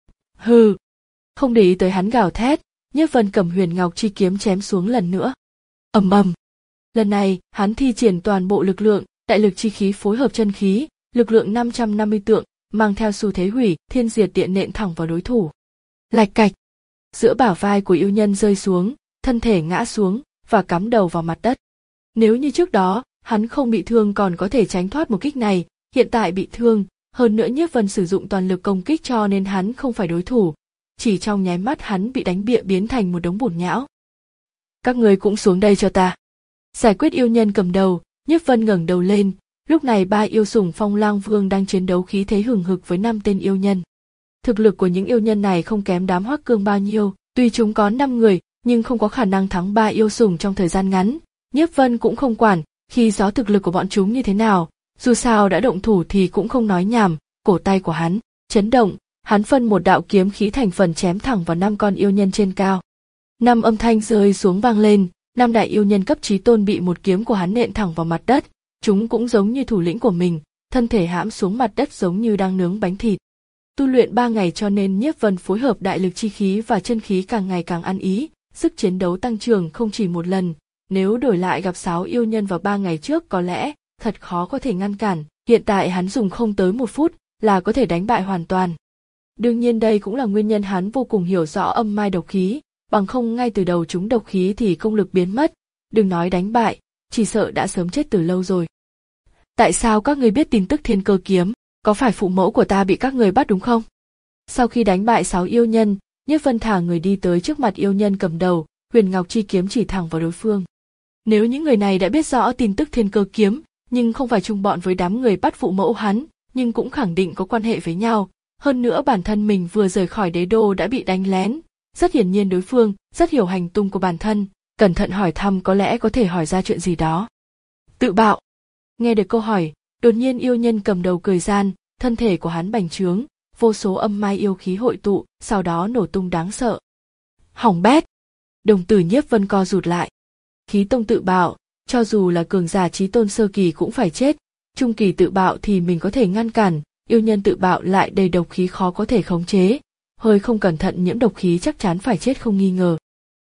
Hừ! Không để ý tới hắn gào thét, Nhiếp Vân cầm Huyền Ngọc chi kiếm chém xuống lần nữa. Ầm ầm! Lần này, hắn thi triển toàn bộ lực lượng, đại lực chi khí phối hợp chân khí, lực lượng năm trăm năm mươi tượng, mang theo xu thế hủy thiên diệt địa nện thẳng vào đối thủ. Lạch cạch! Giữa bả vai của yêu nhân rơi xuống, thân thể ngã xuống và cắm đầu vào mặt đất. Nếu như trước đó, hắn không bị thương còn có thể tránh thoát một kích này, hiện tại bị thương, hơn nữa Nhiếp Vân sử dụng toàn lực công kích cho nên hắn không phải đối thủ. Chỉ trong nháy mắt hắn bị đánh bịa biến thành một đống bùn nhão. Các người cũng xuống đây cho ta. Giải quyết yêu nhân cầm đầu, Nhiếp Vân ngẩng đầu lên, lúc này ba yêu sủng Phong Lang Vương đang chiến đấu khí thế hừng hực với năm tên yêu nhân. Thực lực của những yêu nhân này không kém đám Hoắc Cương bao nhiêu, tuy chúng có năm người, nhưng không có khả năng thắng ba yêu sủng trong thời gian ngắn. Nhiếp Vân cũng không quản, khi rõ thực lực của bọn chúng như thế nào, dù sao đã động thủ thì cũng không nói nhảm, cổ tay của hắn chấn động, hắn phân một đạo kiếm khí thành phần chém thẳng vào năm con yêu nhân trên cao. Năm âm thanh rơi xuống vang lên, năm đại yêu nhân cấp chí tôn bị một kiếm của hắn nện thẳng vào mặt đất, chúng cũng giống như thủ lĩnh của mình, thân thể hãm xuống mặt đất giống như đang nướng bánh thịt. Tu luyện ba ngày cho nên Nhiếp Vân phối hợp đại lực chi khí và chân khí càng ngày càng ăn ý, sức chiến đấu tăng trưởng không chỉ một lần, nếu đổi lại gặp sáu yêu nhân vào ba ngày trước có lẽ thật khó có thể ngăn cản, hiện tại hắn dùng không tới một phút là có thể đánh bại hoàn toàn. Đương nhiên đây cũng là nguyên nhân hắn vô cùng hiểu rõ âm mai độc khí, bằng không ngay từ đầu chúng độc khí thì công lực biến mất, đừng nói đánh bại, chỉ sợ đã sớm chết từ lâu rồi. Tại sao các ngươi biết tin tức Thiên Cơ kiếm, có phải phụ mẫu của ta bị các người bắt đúng không? Sau khi đánh bại sáu yêu nhân, Nhiếp Vân thả người đi tới trước mặt yêu nhân cầm đầu, Huyền Ngọc chi kiếm chỉ thẳng vào đối phương. Nếu những người này đã biết rõ tin tức Thiên Cơ kiếm, nhưng không phải chung bọn với đám người bắt phụ mẫu hắn, nhưng cũng khẳng định có quan hệ với nhau. Hơn nữa bản thân mình vừa rời khỏi đế đô đã bị đánh lén, rất hiển nhiên đối phương rất hiểu hành tung của bản thân, cẩn thận hỏi thăm có lẽ có thể hỏi ra chuyện gì đó. Tự bạo. Nghe được câu hỏi, đột nhiên yêu nhân cầm đầu cười gian, thân thể của hắn bành trướng, vô số âm mai yêu khí hội tụ, sau đó nổ tung đáng sợ. Hỏng bét. Đồng tử Nhiếp Vân co rụt lại. Khí tông tự bạo, cho dù là cường giả chí tôn sơ kỳ cũng phải chết, trung kỳ tự bạo thì mình có thể ngăn cản, yêu nhân tự bạo lại đầy độc khí khó có thể khống chế, hơi không cẩn thận nhiễm độc khí chắc chắn phải chết không nghi ngờ.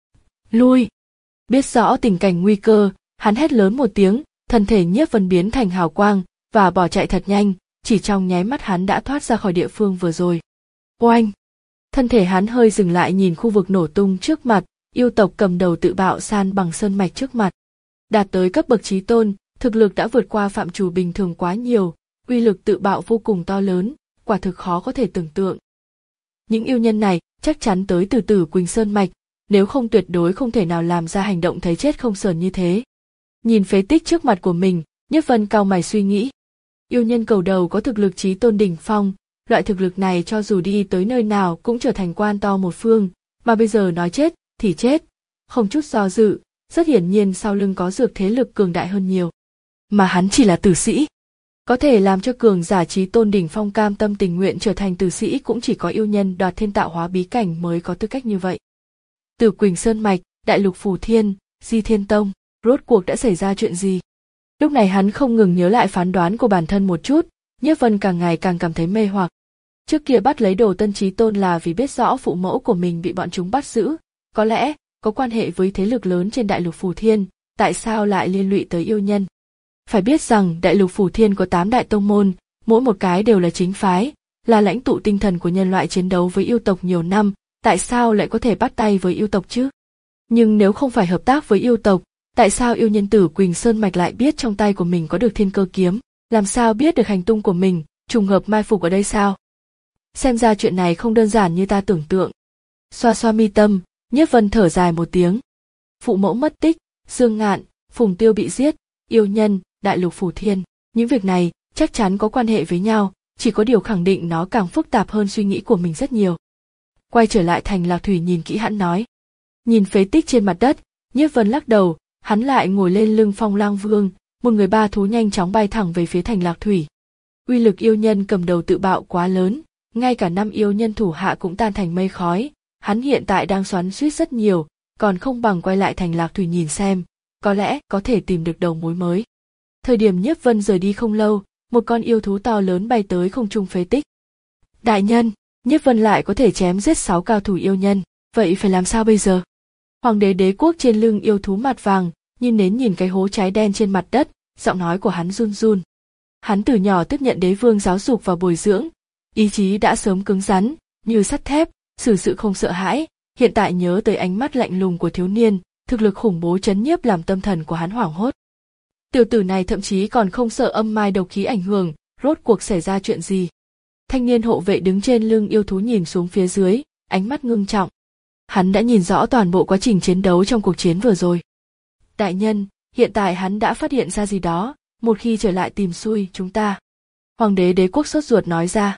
Lui! Biết rõ tình cảnh nguy cơ, hắn hét lớn một tiếng, thân thể Nhiếp Vân biến thành hào quang và bỏ chạy thật nhanh, chỉ trong nháy mắt hắn đã thoát ra khỏi địa phương vừa rồi. Oanh! Thân thể hắn hơi dừng lại nhìn khu vực nổ tung trước mặt, yêu tộc cầm đầu tự bạo san bằng sơn mạch trước mặt. Đạt tới cấp bậc chí tôn, thực lực đã vượt qua phạm trù bình thường quá nhiều, uy lực tự bạo vô cùng to lớn, quả thực khó có thể tưởng tượng. Những yêu nhân này chắc chắn tới từ Tử Quỳnh Sơn mạch, nếu không tuyệt đối không thể nào làm ra hành động thấy chết không sờn như thế. Nhìn phế tích trước mặt của mình, Nhiếp Vân cau mày suy nghĩ. Yêu nhân cầu đầu có thực lực chí tôn đỉnh phong, loại thực lực này cho dù đi tới nơi nào cũng trở thành quan to một phương, mà bây giờ nói chết thì chết, không chút do dự, rất hiển nhiên sau lưng có dược thế lực cường đại hơn nhiều. Mà hắn chỉ là tử sĩ. Có thể làm cho cường giả chí tôn đỉnh phong cam tâm tình nguyện trở thành tử sĩ cũng chỉ có yêu nhân đoạt thiên tạo hóa bí cảnh mới có tư cách như vậy. Tử Quỳnh Sơn mạch, Đại Lục Phù Thiên, Di Thiên Tông, rốt cuộc đã xảy ra chuyện gì? Lúc này hắn không ngừng nhớ lại phán đoán của bản thân một chút, Nhiếp Vân càng ngày càng cảm thấy mê hoặc. Trước kia bắt lấy Đồ Tân Chí Tôn là vì biết rõ phụ mẫu của mình bị bọn chúng bắt giữ, có lẽ có quan hệ với thế lực lớn trên Đại Lục Phù Thiên, tại sao lại liên lụy tới yêu nhân? Phải biết rằng Đại Lục Phù Thiên có tám đại tông môn, mỗi một cái đều là chính phái, là lãnh tụ tinh thần của nhân loại chiến đấu với yêu tộc nhiều năm, tại sao lại có thể bắt tay với yêu tộc chứ? Nhưng nếu không phải hợp tác với yêu tộc, tại sao yêu nhân Tử Quỳnh Sơn mạch lại biết trong tay của mình có được Thiên Cơ kiếm, làm sao biết được hành tung của mình, trùng hợp mai phục ở đây sao? Xem ra chuyện này không đơn giản như ta tưởng tượng. Xoa xoa mi tâm, Nhiếp Vân thở dài một tiếng. Phụ mẫu mất tích, Dương Ngạn, Phùng Tiêu bị giết, yêu nhân, Đại Lục Phù Thiên, những việc này chắc chắn có quan hệ với nhau, chỉ có điều khẳng định nó càng phức tạp hơn suy nghĩ của mình rất nhiều. Quay trở lại thành Lạc Thủy nhìn kỹ hắn nói. Nhìn phế tích trên mặt đất, Nhiếp Vân lắc đầu, hắn lại ngồi lên lưng Phong Lang Vương, một người ba thú nhanh chóng bay thẳng về phía thành Lạc Thủy. Uy lực yêu nhân cầm đầu tự bạo quá lớn, ngay cả năm yêu nhân thủ hạ cũng tan thành mây khói, hắn hiện tại đang xoắn xuýt rất nhiều, còn không bằng quay lại thành Lạc Thủy nhìn xem, có lẽ có thể tìm được đầu mối mới. Thời điểm Nhiếp Vân rời đi không lâu, một con yêu thú to lớn bay tới không trung phế tích. Đại nhân, Nhiếp Vân lại có thể chém giết sáu cao thủ yêu nhân, vậy phải làm sao bây giờ? Hoàng đế đế quốc trên lưng yêu thú mặt vàng, nhìn nến nhìn cái hố cháy đen trên mặt đất, giọng nói của hắn run run. Hắn từ nhỏ tiếp nhận đế vương giáo dục và bồi dưỡng, ý chí đã sớm cứng rắn, như sắt thép, xử sự không sợ hãi, hiện tại nhớ tới ánh mắt lạnh lùng của thiếu niên, thực lực khủng bố chấn nhiếp làm tâm thần của hắn hoảng hốt. Tiểu tử này thậm chí còn không sợ âm mai độc khí ảnh hưởng, rốt cuộc xảy ra chuyện gì? Thanh niên hộ vệ đứng trên lưng yêu thú nhìn xuống phía dưới, ánh mắt ngưng trọng. Hắn đã nhìn rõ toàn bộ quá trình chiến đấu trong cuộc chiến vừa rồi. Đại nhân, hiện tại hắn đã phát hiện ra gì đó, một khi trở lại tìm xui chúng ta. Hoàng đế đế quốc sốt ruột nói ra.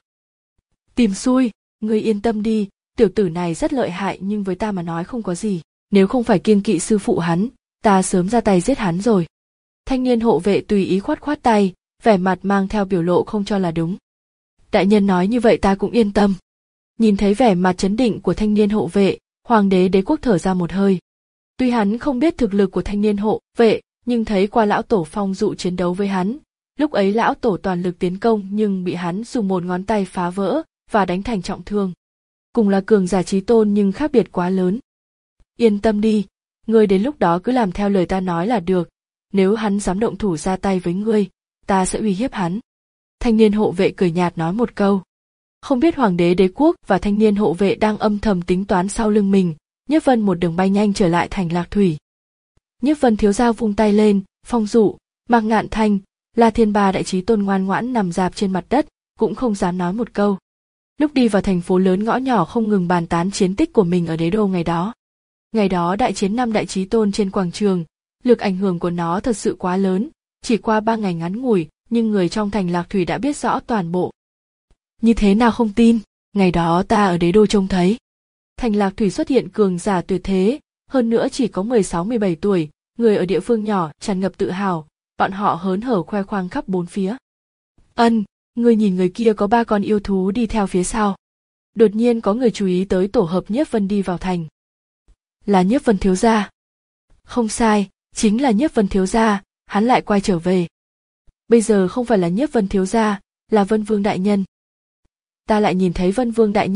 Tìm xui, ngươi yên tâm đi, tiểu tử này rất lợi hại nhưng với ta mà nói không có gì. Nếu không phải kiêng kỵ sư phụ hắn, ta sớm ra tay giết hắn rồi. Thanh niên hộ vệ tùy ý khoát khoát tay, vẻ mặt mang theo biểu lộ không cho là đúng. Đại nhân nói như vậy ta cũng yên tâm. Nhìn thấy vẻ mặt chấn định của thanh niên hộ vệ, hoàng đế đế quốc thở ra một hơi. Tuy hắn không biết thực lực của thanh niên hộ vệ, nhưng thấy qua lão tổ phong dụ chiến đấu với hắn. Lúc ấy lão tổ toàn lực tiến công nhưng bị hắn dùng một ngón tay phá vỡ và đánh thành trọng thương. Cùng là cường giả chí tôn nhưng khác biệt quá lớn. Yên tâm đi, ngươi đến lúc đó cứ làm theo lời ta nói là được. Nếu hắn dám động thủ ra tay với ngươi, ta sẽ uy hiếp hắn. Thanh niên hộ vệ cười nhạt nói một câu. Không biết hoàng đế đế quốc và thanh niên hộ vệ đang âm thầm tính toán sau lưng mình, Nhiếp Vân một đường bay nhanh trở lại thành Lạc Thủy. Nhiếp Vân thiếu gia vung tay lên, Phong Dụ, Mạc Ngạn Thanh, La Thiên ba đại chí tôn ngoan ngoãn nằm rạp trên mặt đất, cũng không dám nói một câu. Lúc đi vào thành phố lớn ngõ nhỏ không ngừng bàn tán chiến tích của mình ở đế đô ngày đó. Ngày đó đại chiến năm đại chí tôn trên quảng trường, lực ảnh hưởng của nó thật sự quá lớn, chỉ qua ba ngày ngắn ngủi, nhưng người trong thành Lạc Thủy đã biết rõ toàn bộ. Như thế nào không tin, ngày đó ta ở đế đô trông thấy. Thành Lạc Thủy xuất hiện cường giả tuyệt thế, hơn nữa chỉ có mười sáu mười bảy tuổi, người ở địa phương nhỏ tràn ngập tự hào, bọn họ hớn hở khoe khoang khắp bốn phía. Ân, người nhìn người kia có ba con yêu thú đi theo phía sau. Đột nhiên có người chú ý tới tổ hợp Nhiếp Vân đi vào thành. Là Nhiếp Vân thiếu gia. Không sai, chính là Nhiếp Vân thiếu gia, hắn lại quay trở về. Bây giờ không phải là Nhiếp Vân thiếu gia, là Vân Vương đại nhân. Ta lại nhìn thấy Vân Vương đại nhân,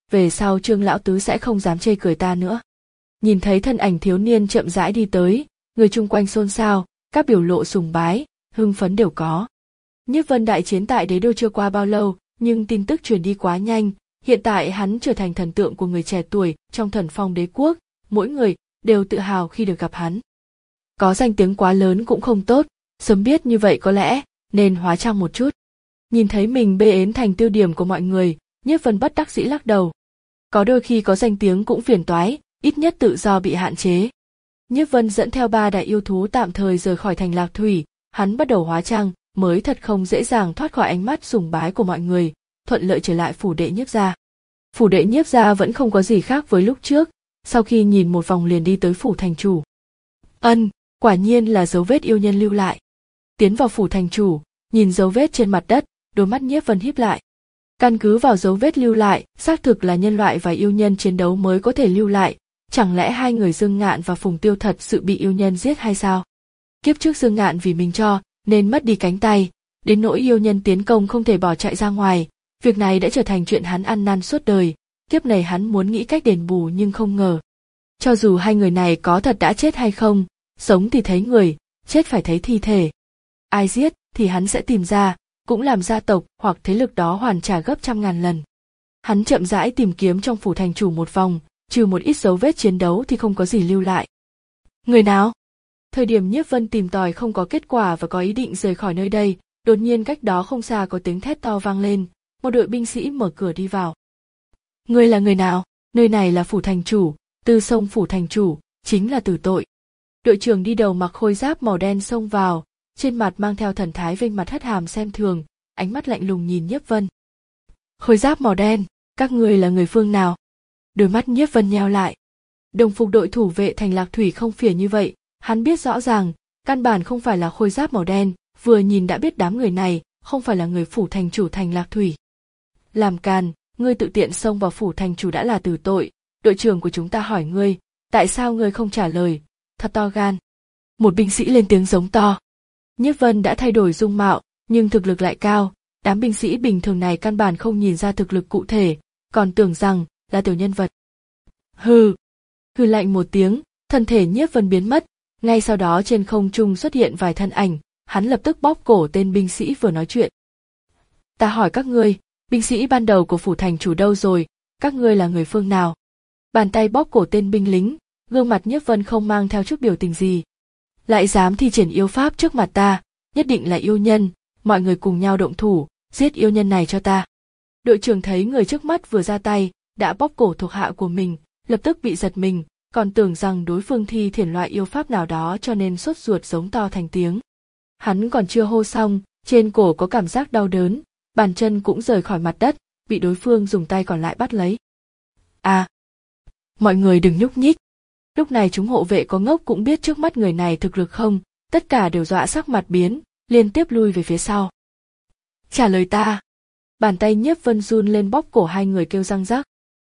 về sau Trương lão tứ sẽ không dám chê cười ta nữa. Nhìn thấy thân ảnh thiếu niên chậm rãi đi tới, người chung quanh xôn xao, các biểu lộ sùng bái, hưng phấn đều có. Nhiếp Vân đại chiến tại đế đô chưa qua bao lâu, nhưng tin tức truyền đi quá nhanh, hiện tại hắn trở thành thần tượng của người trẻ tuổi trong Thần Phong đế quốc, mỗi người đều tự hào khi được gặp hắn. Có danh tiếng quá lớn cũng không tốt, sớm biết như vậy có lẽ nên hóa trang một chút. Nhìn thấy mình bê ến thành tiêu điểm của mọi người, Nhiếp Vân bất đắc dĩ lắc đầu. Có đôi khi có danh tiếng cũng phiền toái, ít nhất tự do bị hạn chế. Nhiếp Vân dẫn theo ba đại yêu thú tạm thời rời khỏi thành Lạc Thủy, hắn bắt đầu hóa trang, mới thật không dễ dàng thoát khỏi ánh mắt sùng bái của mọi người, thuận lợi trở lại phủ đệ Nhiếp gia. Phủ đệ Nhiếp gia vẫn không có gì khác với lúc trước, sau khi nhìn một vòng liền đi tới phủ thành chủ. Ân, quả nhiên là dấu vết yêu nhân lưu lại. Tiến vào phủ thành chủ, nhìn dấu vết trên mặt đất, đôi mắt Nhiếp Vân híp lại. Căn cứ vào dấu vết lưu lại, xác thực là nhân loại và yêu nhân chiến đấu mới có thể lưu lại, chẳng lẽ hai người Dương Ngạn và Phùng Tiêu thật sự bị yêu nhân giết hay sao? Kiếp trước Dương Ngạn vì mình cho, nên mất đi cánh tay, đến nỗi yêu nhân tiến công không thể bỏ chạy ra ngoài, việc này đã trở thành chuyện hắn ăn năn suốt đời, kiếp này hắn muốn nghĩ cách đền bù nhưng không ngờ. Cho dù hai người này có thật đã chết hay không, sống thì thấy người, chết phải thấy thi thể. Ai giết thì hắn sẽ tìm ra, cũng làm gia tộc hoặc thế lực đó hoàn trả gấp trăm ngàn lần. Hắn chậm rãi tìm kiếm trong phủ thành chủ một vòng, trừ một ít dấu vết chiến đấu thì không có gì lưu lại. Người nào? Thời điểm Nhiếp Vân tìm tòi không có kết quả và có ý định rời khỏi nơi đây, đột nhiên cách đó không xa có tiếng thét to vang lên, một đội binh sĩ mở cửa đi vào. Ngươi là người nào? Nơi này là phủ thành chủ, Tư Sông phủ thành chủ, chính là tử tội. Đội trưởng đi đầu mặc khôi giáp màu đen xông vào, trên mặt mang theo thần thái vênh mặt hất hàm xem thường, ánh mắt lạnh lùng nhìn Nhiếp Vân. Khôi giáp màu đen, các ngươi là người phương nào? Đôi mắt Nhiếp Vân nheo lại. Đồng phục đội thủ vệ thành Lạc Thủy không phiền như vậy, hắn biết rõ ràng, căn bản không phải là khôi giáp màu đen, vừa nhìn đã biết đám người này không phải là người phủ thành chủ thành Lạc Thủy. Làm càn, ngươi tự tiện xông vào phủ thành chủ đã là tử tội, đội trưởng của chúng ta hỏi ngươi, tại sao ngươi không trả lời, thật to gan. Một binh sĩ lên tiếng giống to. Nhiếp Vân đã thay đổi dung mạo, nhưng thực lực lại cao, đám binh sĩ bình thường này căn bản không nhìn ra thực lực cụ thể, còn tưởng rằng là tiểu nhân vật. Hừ, hừ lạnh một tiếng, thân thể Nhiếp Vân biến mất, ngay sau đó trên không trung xuất hiện vài thân ảnh, hắn lập tức bóp cổ tên binh sĩ vừa nói chuyện. Ta hỏi các ngươi, binh sĩ ban đầu của phủ thành chủ đâu rồi, các ngươi là người phương nào? Bàn tay bóp cổ tên binh lính, gương mặt Nhiếp Vân không mang theo chút biểu tình gì. Lại dám thi triển yêu pháp trước mặt ta, nhất định là yêu nhân, mọi người cùng nhau động thủ, giết yêu nhân này cho ta. Đội trưởng thấy người trước mắt vừa ra tay, đã bóp cổ thuộc hạ của mình, lập tức bị giật mình, còn tưởng rằng đối phương thi triển loại yêu pháp nào đó cho nên sốt ruột giống to thành tiếng. Hắn còn chưa hô xong, trên cổ có cảm giác đau đớn, bàn chân cũng rời khỏi mặt đất, bị đối phương dùng tay còn lại bắt lấy. À! Mọi người đừng nhúc nhích. Lúc này chúng hộ vệ có ngốc cũng biết trước mắt người này thực lực không, tất cả đều dọa sắc mặt biến, liên tiếp lui về phía sau. Trả lời ta! Bàn tay Nhiếp Vân run lên bóp cổ hai người kêu răng rắc.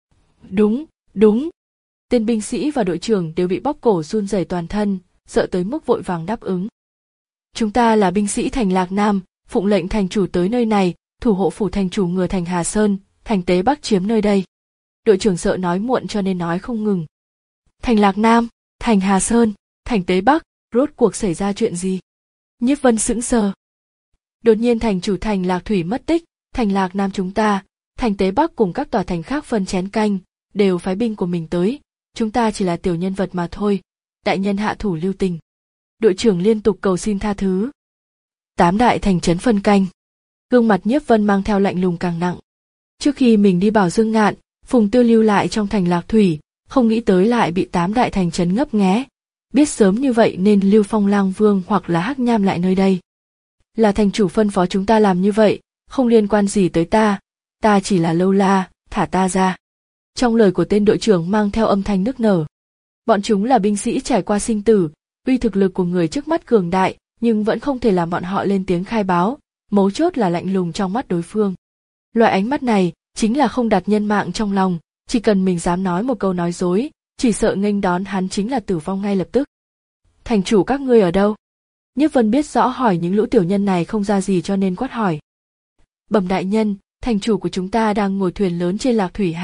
Đúng, đúng! Tên binh sĩ và đội trưởng đều bị bóp cổ run rẩy toàn thân, sợ tới mức vội vàng đáp ứng. Chúng ta là binh sĩ thành Lạc Nam, phụng lệnh thành chủ tới nơi này, thủ hộ phủ thành chủ ngừa thành Hà Sơn, thành Tế Bắc chiếm nơi đây. Đội trưởng sợ nói muộn cho nên nói không ngừng. Thành Lạc Nam, thành Hà Sơn, thành Tế Bắc, rốt cuộc xảy ra chuyện gì? Nhiếp Vân sững sờ. Đột nhiên thành chủ thành Lạc Thủy mất tích, thành Lạc Nam chúng ta, thành Tế Bắc cùng các tòa thành khác phân chén canh, đều phái binh của mình tới, chúng ta chỉ là tiểu nhân vật mà thôi, đại nhân hạ thủ lưu tình. Đội trưởng liên tục cầu xin tha thứ. Tám đại thành trấn phân canh. Gương mặt Nhiếp Vân mang theo lạnh lùng càng nặng. Trước khi mình đi bảo Dương Ngạn, Phùng Tiêu lưu lại trong thành Lạc Thủy, không nghĩ tới lại bị tám đại thành trấn ngấp nghé. Biết sớm như vậy nên lưu Phong Lang Vương hoặc là Hắc Nham lại nơi đây. Là thành chủ phân phó chúng ta làm như vậy, không liên quan gì tới ta, ta chỉ là lâu la, thả ta ra. Trong lời của tên đội trưởng mang theo âm thanh nức nở. Bọn chúng là binh sĩ trải qua sinh tử, tuy thực lực của người trước mắt cường đại, nhưng vẫn không thể làm bọn họ lên tiếng khai báo, mấu chốt là lạnh lùng trong mắt đối phương. Loại ánh mắt này chính là không đặt nhân mạng trong lòng, chỉ cần mình dám nói một câu nói dối, chỉ sợ nghênh đón hắn chính là tử vong ngay lập tức. Thành chủ các ngươi ở đâu? Nhiếp Vân biết rõ hỏi những lũ tiểu nhân này không ra gì cho nên quát hỏi. Bẩm đại nhân, thành chủ của chúng ta đang ngồi thuyền lớn trên Lạc Thủy Hà,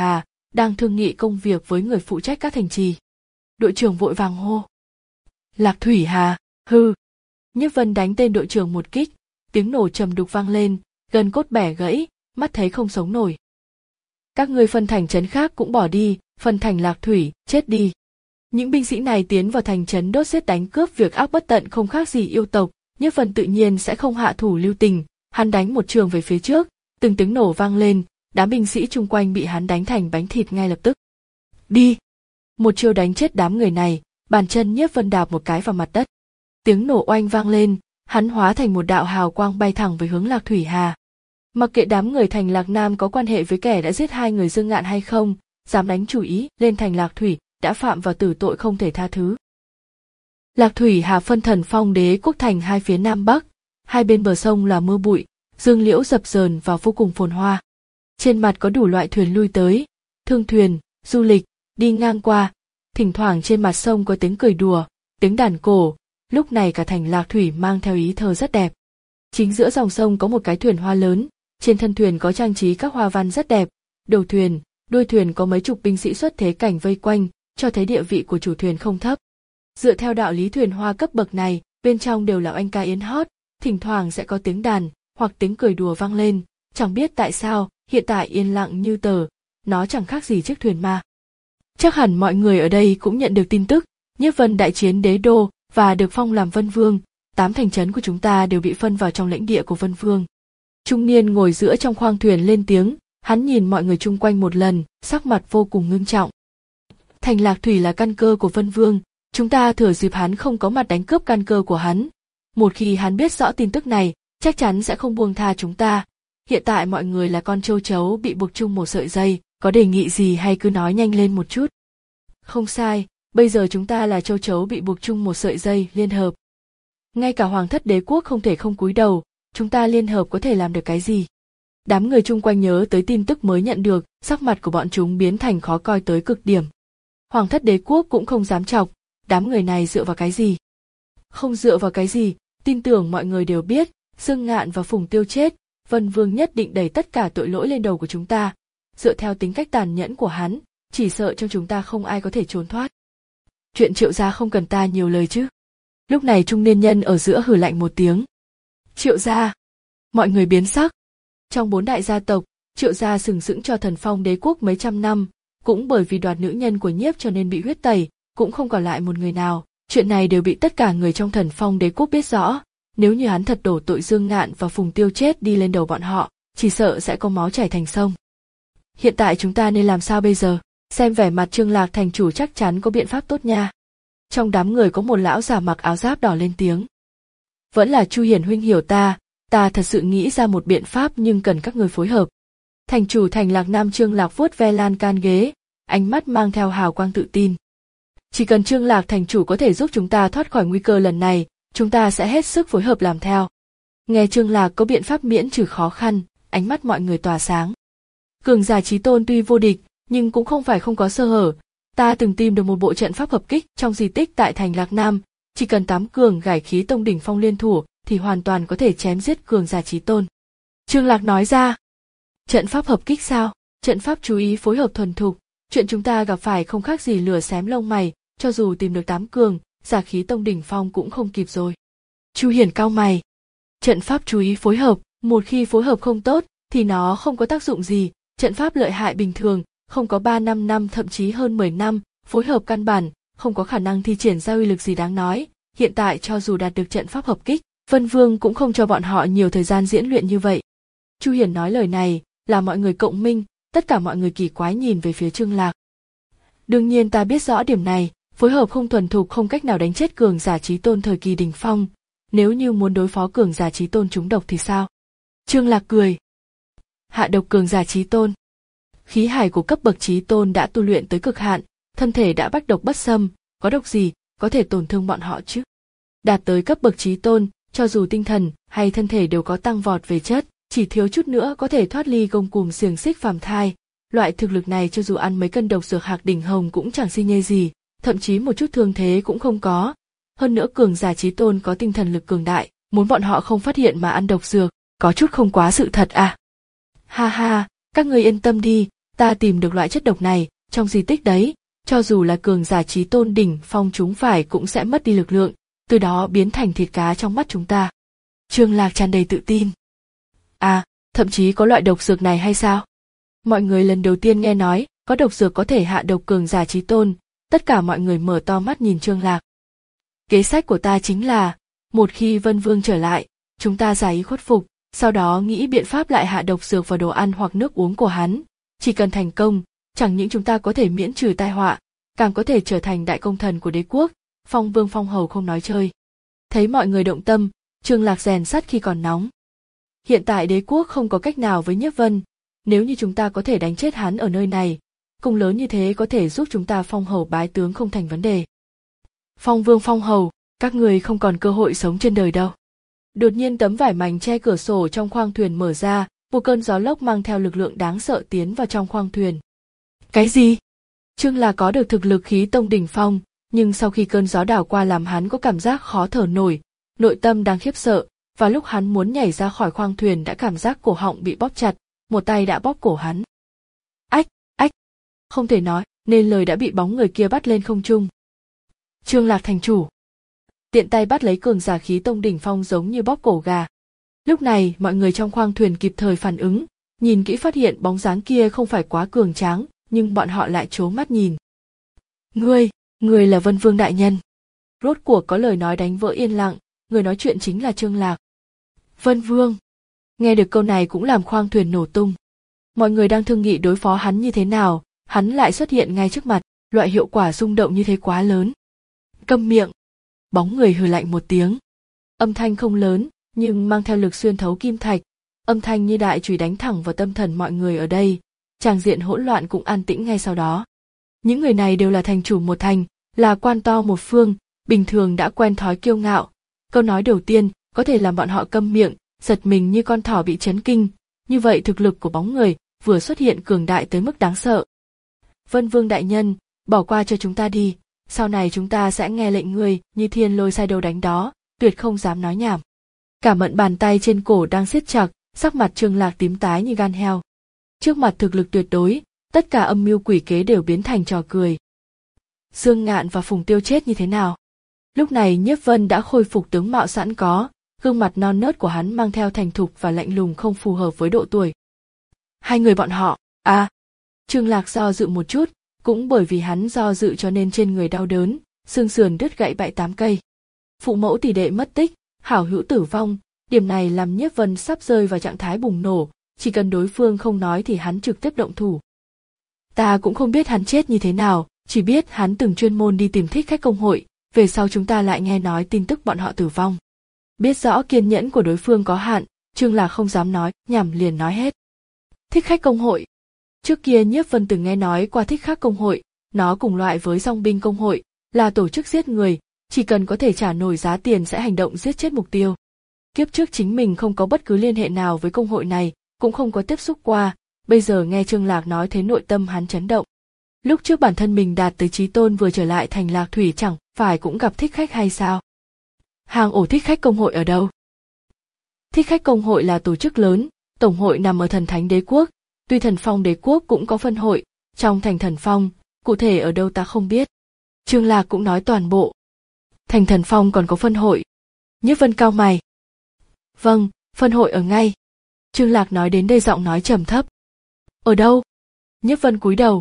đang thương nghị công việc với người phụ trách các thành trì. Đội trưởng vội vàng hô. Lạc Thủy Hà, hư. Nhiếp Vân đánh tên đội trưởng một kích, tiếng nổ trầm đục vang lên, gân cốt bẻ gãy, mắt thấy không sống nổi. Các ngươi phân thành trấn khác cũng bỏ đi, phân thành Lạc Thủy, chết đi. Những binh sĩ này tiến vào thành trấn đốt giết đánh cướp việc ác bất tận không khác gì yêu tộc, Nhiếp Vân tự nhiên sẽ không hạ thủ lưu tình, hắn đánh một trường về phía trước, từng tiếng nổ vang lên, đám binh sĩ chung quanh bị hắn đánh thành bánh thịt ngay lập tức. Đi! Một chiêu đánh chết đám người này, bàn chân Nhiếp Vân đạp một cái vào mặt đất. Tiếng nổ oanh vang lên, hắn hóa thành một đạo hào quang bay thẳng về hướng Lạc Thủy Hà. Mặc kệ đám người thành Lạc Nam có quan hệ với kẻ đã giết hai người Dương Ngạn hay không, dám đánh chủ ý lên thành Lạc Thủy, đã phạm vào tử tội không thể tha thứ. Lạc Thủy Hà phân Thần Phong Đế quốc thành hai phía nam bắc, hai bên bờ sông là mưa bụi, dương liễu dập dờn và vô cùng phồn hoa. Trên mặt có đủ loại thuyền lui tới, thương thuyền, du lịch, đi ngang qua, thỉnh thoảng trên mặt sông có tiếng cười đùa, tiếng đàn cổ, lúc này cả thành Lạc Thủy mang theo ý thơ rất đẹp. Chính giữa dòng sông có một cái thuyền hoa lớn, trên thân thuyền có trang trí các hoa văn rất đẹp, đầu thuyền, đuôi thuyền có mấy chục binh sĩ xuất thế cảnh vây quanh, cho thấy địa vị của chủ thuyền không thấp. Dựa theo đạo lý thuyền hoa cấp bậc này, bên trong đều là oanh ca yến hót, thỉnh thoảng sẽ có tiếng đàn hoặc tiếng cười đùa vang lên, chẳng biết tại sao, hiện tại yên lặng như tờ, nó chẳng khác gì chiếc thuyền ma. Chắc hẳn mọi người ở đây cũng nhận được tin tức, Nhiếp Vân đại chiến đế đô và được phong làm Vân Vương, tám thành trấn của chúng ta đều bị phân vào trong lãnh địa của Vân Vương. Trung niên ngồi giữa trong khoang thuyền lên tiếng, hắn nhìn mọi người chung quanh một lần, sắc mặt vô cùng ngưng trọng. Thành Lạc Thủy là căn cơ của Vân Vương, chúng ta thừa dịp hắn không có mặt đánh cướp căn cơ của hắn. Một khi hắn biết rõ tin tức này, chắc chắn sẽ không buông tha chúng ta. Hiện tại mọi người là con châu chấu bị buộc chung một sợi dây, có đề nghị gì hay cứ nói nhanh lên một chút. Không sai, bây giờ chúng ta là châu chấu bị buộc chung một sợi dây liên hợp. Ngay cả Hoàng thất đế quốc không thể không cúi đầu, chúng ta liên hợp có thể làm được cái gì? Đám người chung quanh nhớ tới tin tức mới nhận được, sắc mặt của bọn chúng biến thành khó coi tới cực điểm. Hoàng thất đế quốc cũng không dám chọc, đám người này dựa vào cái gì? Không dựa vào cái gì, tin tưởng mọi người đều biết, Dương Ngạn và Phùng Tiêu chết, Vân Vương nhất định đẩy tất cả tội lỗi lên đầu của chúng ta. Dựa theo tính cách tàn nhẫn của hắn, chỉ sợ trong chúng ta không ai có thể trốn thoát. Chuyện Triệu gia không cần ta nhiều lời chứ. Lúc này trung niên nhân ở giữa hừ lạnh một tiếng. Triệu gia. Mọi người biến sắc. Trong bốn đại gia tộc, Triệu gia sừng sững cho Thần Phong đế quốc mấy trăm năm, cũng bởi vì đoạt nữ nhân của Nhiếp cho nên bị huyết tẩy, cũng không còn lại một người nào. Chuyện này đều bị tất cả người trong Thần Phong đế quốc biết rõ. Nếu như hắn thật đổ tội Dương Ngạn và Phùng Tiêu chết đi lên đầu bọn họ, chỉ sợ sẽ có máu chảy thành sông. Hiện tại chúng ta nên làm sao bây giờ? Xem vẻ mặt Trương Lạc thành chủ chắc chắn có biện pháp tốt nha. Trong đám người có một lão già mặc áo giáp đỏ lên tiếng. Vẫn là Chu Hiển huynh hiểu ta, ta thật sự nghĩ ra một biện pháp nhưng cần các người phối hợp. Thành chủ thành Lạc Nam Trương Lạc vuốt ve lan can ghế, ánh mắt mang theo hào quang tự tin. Chỉ cần Trương Lạc thành chủ có thể giúp chúng ta thoát khỏi nguy cơ lần này, chúng ta sẽ hết sức phối hợp làm theo. Nghe Trương Lạc có biện pháp miễn trừ khó khăn, ánh mắt mọi người tỏa sáng. Cường giả chí tôn tuy vô địch, nhưng cũng không phải không có sơ hở. Ta từng tìm được một bộ trận pháp hợp kích trong di tích tại thành Lạc Nam, chỉ cần tám cường gải khí tông đỉnh phong liên thủ thì hoàn toàn có thể chém giết cường giả chí tôn. Trương Lạc nói ra. Trận pháp hợp kích sao? Trận pháp chú ý phối hợp thuần thục, chuyện chúng ta gặp phải không khác gì lửa xém lông mày, cho dù tìm được tám cường, giả khí tông đỉnh phong cũng không kịp rồi. Chu Hiển cau mày. Trận pháp chú ý phối hợp, một khi phối hợp không tốt thì nó không có tác dụng gì. Trận pháp lợi hại bình thường, không có ba năm năm thậm chí hơn mười năm, phối hợp căn bản, không có khả năng thi triển ra uy lực gì đáng nói. Hiện tại cho dù đạt được trận pháp hợp kích, Vân Vương cũng không cho bọn họ nhiều thời gian diễn luyện như vậy. Chu Hiển nói lời này, là mọi người cộng minh, tất cả mọi người kỳ quái nhìn về phía Trương Lạc. Đương nhiên ta biết rõ điểm này, phối hợp không thuần thục không cách nào đánh chết cường giả chí tôn thời kỳ đỉnh phong. Nếu như muốn đối phó cường giả chí tôn trúng độc thì sao? Trương Lạc cười. Hạ độc cường giả chí tôn. Khí hải của cấp bậc chí tôn đã tu luyện tới cực hạn, thân thể đã bách độc bất xâm, có độc gì có thể tổn thương bọn họ chứ? Đạt tới cấp bậc chí tôn, cho dù tinh thần hay thân thể đều có tăng vọt về chất, chỉ thiếu chút nữa có thể thoát ly gông cùm xiềng xích phàm thai. Loại thực lực này cho dù ăn mấy cân độc dược hạc đỉnh hồng cũng chẳng si nhê gì, thậm chí một chút thương thế cũng không có. Hơn nữa cường giả chí tôn có tinh thần lực cường đại, muốn bọn họ không phát hiện mà ăn độc dược, có chút không quá sự thật à? Ha ha, các người yên tâm đi, Ta tìm được loại chất độc này trong di tích đấy, cho dù là cường giả chí tôn đỉnh phong chúng phải cũng sẽ mất đi lực lượng, từ đó biến thành thịt cá trong mắt chúng ta. Trương Lạc tràn đầy tự tin. À, thậm chí có loại độc dược này hay sao? Mọi người lần đầu tiên nghe nói có độc dược có thể hạ độc cường giả chí tôn, tất cả mọi người mở to mắt nhìn Trương Lạc. Kế sách của ta chính là, một khi Vân Vương trở lại, chúng ta giả ý khuất phục, sau đó nghĩ biện pháp lại hạ độc dược vào đồ ăn hoặc nước uống của hắn. Chỉ cần thành công, chẳng những chúng ta có thể miễn trừ tai họa, càng có thể trở thành đại công thần của đế quốc, phong vương phong hầu không nói chơi. Thấy mọi người động tâm, Trương Lạc rèn sắt khi còn nóng. Hiện tại đế quốc không có cách nào với Nhiếp Vân, nếu như chúng ta có thể đánh chết hắn ở nơi này, công lớn như thế có thể giúp chúng ta phong hầu bái tướng không thành vấn đề. Phong vương phong hầu, các người không còn cơ hội sống trên đời đâu. Đột nhiên tấm vải mảnh che cửa sổ trong khoang thuyền mở ra, một cơn gió lốc mang theo lực lượng đáng sợ tiến vào trong khoang thuyền. Cái gì? Trương Lạc có được thực lực khí tông đỉnh phong, nhưng sau khi cơn gió đảo qua làm hắn có cảm giác khó thở nổi, nội tâm đang khiếp sợ, và lúc hắn muốn nhảy ra khỏi khoang thuyền đã cảm giác cổ họng bị bóp chặt, một tay đã bóp cổ hắn. Ách, ách, không thể nói, nên lời đã bị bóng người kia bắt lên không trung. Trương Lạc thành chủ. Tiện tay bắt lấy cường giả khí tông đỉnh phong giống như bóp cổ gà. Lúc này mọi người trong khoang thuyền kịp thời phản ứng, nhìn kỹ phát hiện bóng dáng kia không phải quá cường tráng, nhưng bọn họ lại trố mắt nhìn. Ngươi, ngươi là Vân Vương đại nhân. Rốt cuộc có lời nói đánh vỡ yên lặng, người nói chuyện chính là Trương Lạc. Vân Vương. Nghe được câu này cũng làm khoang thuyền nổ tung. Mọi người đang thương nghị đối phó hắn như thế nào, hắn lại xuất hiện ngay trước mặt, loại hiệu quả rung động như thế quá lớn. Câm miệng. Bóng người hừ lạnh một tiếng. Âm thanh không lớn, nhưng mang theo lực xuyên thấu kim thạch, âm thanh như đại chùy đánh thẳng vào tâm thần mọi người ở đây, tràng diện hỗn loạn cũng an tĩnh ngay sau đó. Những người này đều là thành chủ một thành, là quan to một phương, bình thường đã quen thói kiêu ngạo. Câu nói đầu tiên có thể làm bọn họ câm miệng, giật mình như con thỏ bị chấn kinh, như vậy thực lực của bóng người vừa xuất hiện cường đại tới mức đáng sợ. Vân Vương đại nhân, bỏ qua cho chúng ta đi, sau này chúng ta sẽ nghe lệnh người như thiên lôi sai đâu đánh đó, tuyệt không dám nói nhảm. Cả mận bàn tay trên cổ đang siết chặt, sắc mặt Trương Lạc tím tái như gan heo. Trước mặt thực lực tuyệt đối, tất cả âm mưu quỷ kế đều biến thành trò cười. Dương Ngạn và Phùng Tiêu chết như thế nào? Lúc này Nhiếp Vân đã khôi phục tướng mạo sẵn có, gương mặt non nớt của hắn mang theo thành thục và lạnh lùng không phù hợp với độ tuổi. Hai người bọn họ, à, Trương Lạc do dự một chút, cũng bởi vì hắn do dự cho nên trên người đau đớn, xương sườn đứt gãy bảy tám cây. Phụ mẫu tỷ đệ mất tích, hảo hữu tử vong, điểm này làm Nhiếp Vân sắp rơi vào trạng thái bùng nổ, chỉ cần đối phương không nói thì hắn trực tiếp động thủ. Ta cũng không biết hắn chết như thế nào, chỉ biết hắn từng chuyên môn đi tìm thích khách công hội, về sau chúng ta lại nghe nói tin tức bọn họ tử vong. Biết rõ kiên nhẫn của đối phương có hạn, Trương Lạc không dám nói, nhảm liền nói hết. Thích khách công hội. Trước kia Nhiếp Vân từng nghe nói qua thích khách công hội, nó cùng loại với dòng binh công hội, là tổ chức giết người, chỉ cần có thể trả nổi giá tiền sẽ hành động giết chết mục tiêu. Kiếp trước chính mình không có bất cứ liên hệ nào với công hội này, cũng không có tiếp xúc qua, bây giờ nghe Trương Lạc nói thế nội tâm hắn chấn động. Lúc trước bản thân mình đạt tới chí tôn vừa trở lại thành Lạc Thủy chẳng phải cũng gặp thích khách hay sao? Hàng ổ thích khách công hội ở đâu? Thích khách công hội là tổ chức lớn, tổng hội nằm ở Thần Thánh Đế quốc, tuy Thần Phong Đế quốc cũng có phân hội, trong thành Thần Phong, cụ thể ở đâu ta không biết. Trương Lạc cũng nói toàn bộ. Thành Thần Phong còn có phân hội. Nhiếp Vân cau mày. Vâng, phân hội ở ngay. Trương Lạc nói đến đây giọng nói trầm thấp. Ở đâu? Nhiếp Vân cúi đầu.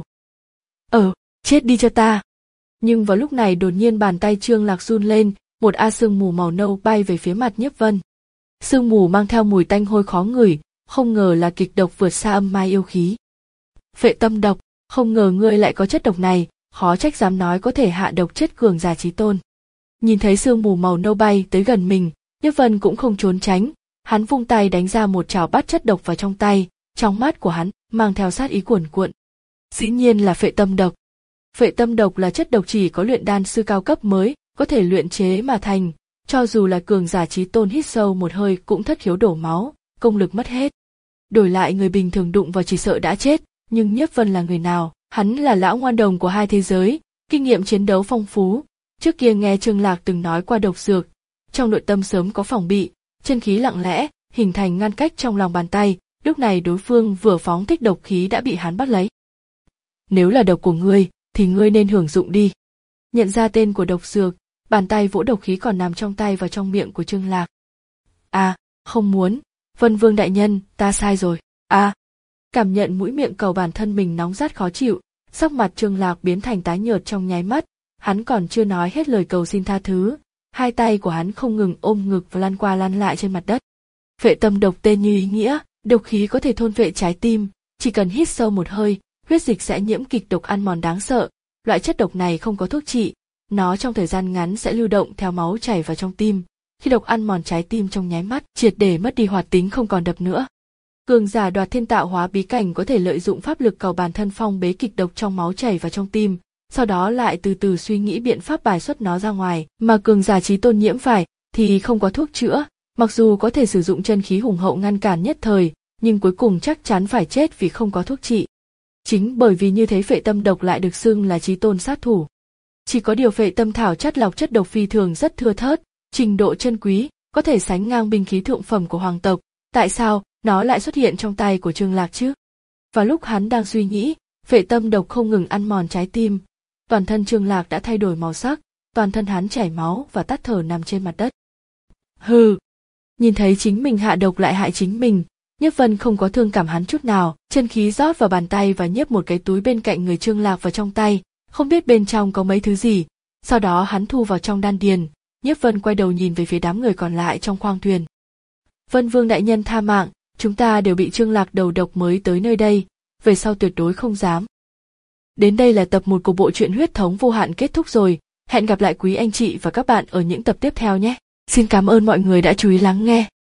Ờ, chết đi cho ta. Nhưng vào lúc này đột nhiên bàn tay Trương Lạc run lên, một a sương mù màu nâu bay về phía mặt Nhiếp Vân. Sương mù mang theo mùi tanh hôi khó ngửi, không ngờ là kịch độc vượt xa âm mai yêu khí. Phệ tâm độc, không ngờ ngươi lại có chất độc này, khó trách dám nói có thể hạ độc chết cường giả chí tôn. Nhìn thấy sương mù màu nâu bay tới gần mình, Nhiếp Vân cũng không trốn tránh, hắn vung tay đánh ra một chảo bắt chất độc vào trong tay, trong mắt của hắn mang theo sát ý cuồn cuộn. Dĩ nhiên là phệ tâm độc. Phệ tâm độc là chất độc chỉ có luyện đan sư cao cấp mới có thể luyện chế mà thành, cho dù là cường giả chí tôn hít sâu một hơi cũng thất khiếu đổ máu, công lực mất hết. Đổi lại người bình thường đụng vào chỉ sợ đã chết, nhưng Nhiếp Vân là người nào? Hắn là lão ngoan đồng của hai thế giới, kinh nghiệm chiến đấu phong phú. Trước kia nghe Trương Lạc từng nói qua độc dược, trong nội tâm sớm có phòng bị, chân khí lặng lẽ hình thành ngăn cách trong lòng bàn tay. Lúc này đối phương vừa phóng thích độc khí đã bị hắn bắt lấy. nếu là độc của ngươi, thì ngươi nên hưởng dụng đi. Nhận ra tên của độc dược, bàn tay vỗ độc khí còn nằm trong tay vào trong miệng của Trương Lạc. À, không muốn, Vân Vương đại nhân, ta sai rồi. À, cảm nhận mũi miệng cầu bản thân mình nóng rát khó chịu, sắc mặt Trương Lạc biến thành tái nhợt trong nháy mắt, hắn còn chưa nói hết lời cầu xin tha thứ, hai tay của hắn không ngừng ôm ngực và lăn qua lăn lại trên mặt đất. Phệ tâm độc tên như ý nghĩa, độc khí có thể thôn phệ trái tim, chỉ cần hít sâu một hơi, huyết dịch sẽ nhiễm kịch độc ăn mòn đáng sợ. Loại chất độc này không có thuốc trị, nó trong thời gian ngắn sẽ lưu động theo máu chảy vào trong tim, khi độc ăn mòn trái tim trong nháy mắt, triệt để mất đi hoạt tính không còn đập nữa. Cường giả đoạt thiên tạo hóa bí cảnh có thể lợi dụng pháp lực cầu bản thân phong bế kịch độc trong máu chảy vào trong tim, sau đó lại từ từ suy nghĩ biện pháp bài xuất nó ra ngoài, mà cường giả chí tôn nhiễm phải thì không có thuốc chữa, mặc dù có thể sử dụng chân khí hùng hậu ngăn cản nhất thời, nhưng cuối cùng chắc chắn phải chết vì không có thuốc trị. Chính bởi vì như thế phệ tâm độc lại được xưng là chí tôn sát thủ. Chỉ có điều phệ tâm thảo chất lọc chất độc phi thường rất thưa thớt, trình độ chân quý, có thể sánh ngang binh khí thượng phẩm của hoàng tộc, tại sao nó lại xuất hiện trong tay của Trương Lạc chứ? Vào lúc hắn đang suy nghĩ, phệ tâm độc không ngừng ăn mòn trái tim, toàn thân Trương Lạc đã thay đổi màu sắc, toàn thân hắn chảy máu và tắt thở nằm trên mặt đất. Hừ, nhìn thấy chính mình hạ độc lại hại chính mình, Nhiếp Vân không có thương cảm hắn chút nào, chân khí rót vào bàn tay và nhếp một cái túi bên cạnh người Trương Lạc vào trong tay, không biết bên trong có mấy thứ gì, sau đó hắn thu vào trong đan điền. Nhiếp Vân quay đầu nhìn về phía đám người còn lại trong khoang thuyền. Vân Vương đại nhân tha mạng, chúng ta đều bị Trương Lạc đầu độc mới tới nơi đây, về sau tuyệt đối không dám. Đến đây là tập một của bộ truyện Huyết thống vô hạn kết thúc rồi, hẹn gặp lại quý anh chị và các bạn ở những tập tiếp theo nhé. Xin cảm ơn mọi người đã chú ý lắng nghe.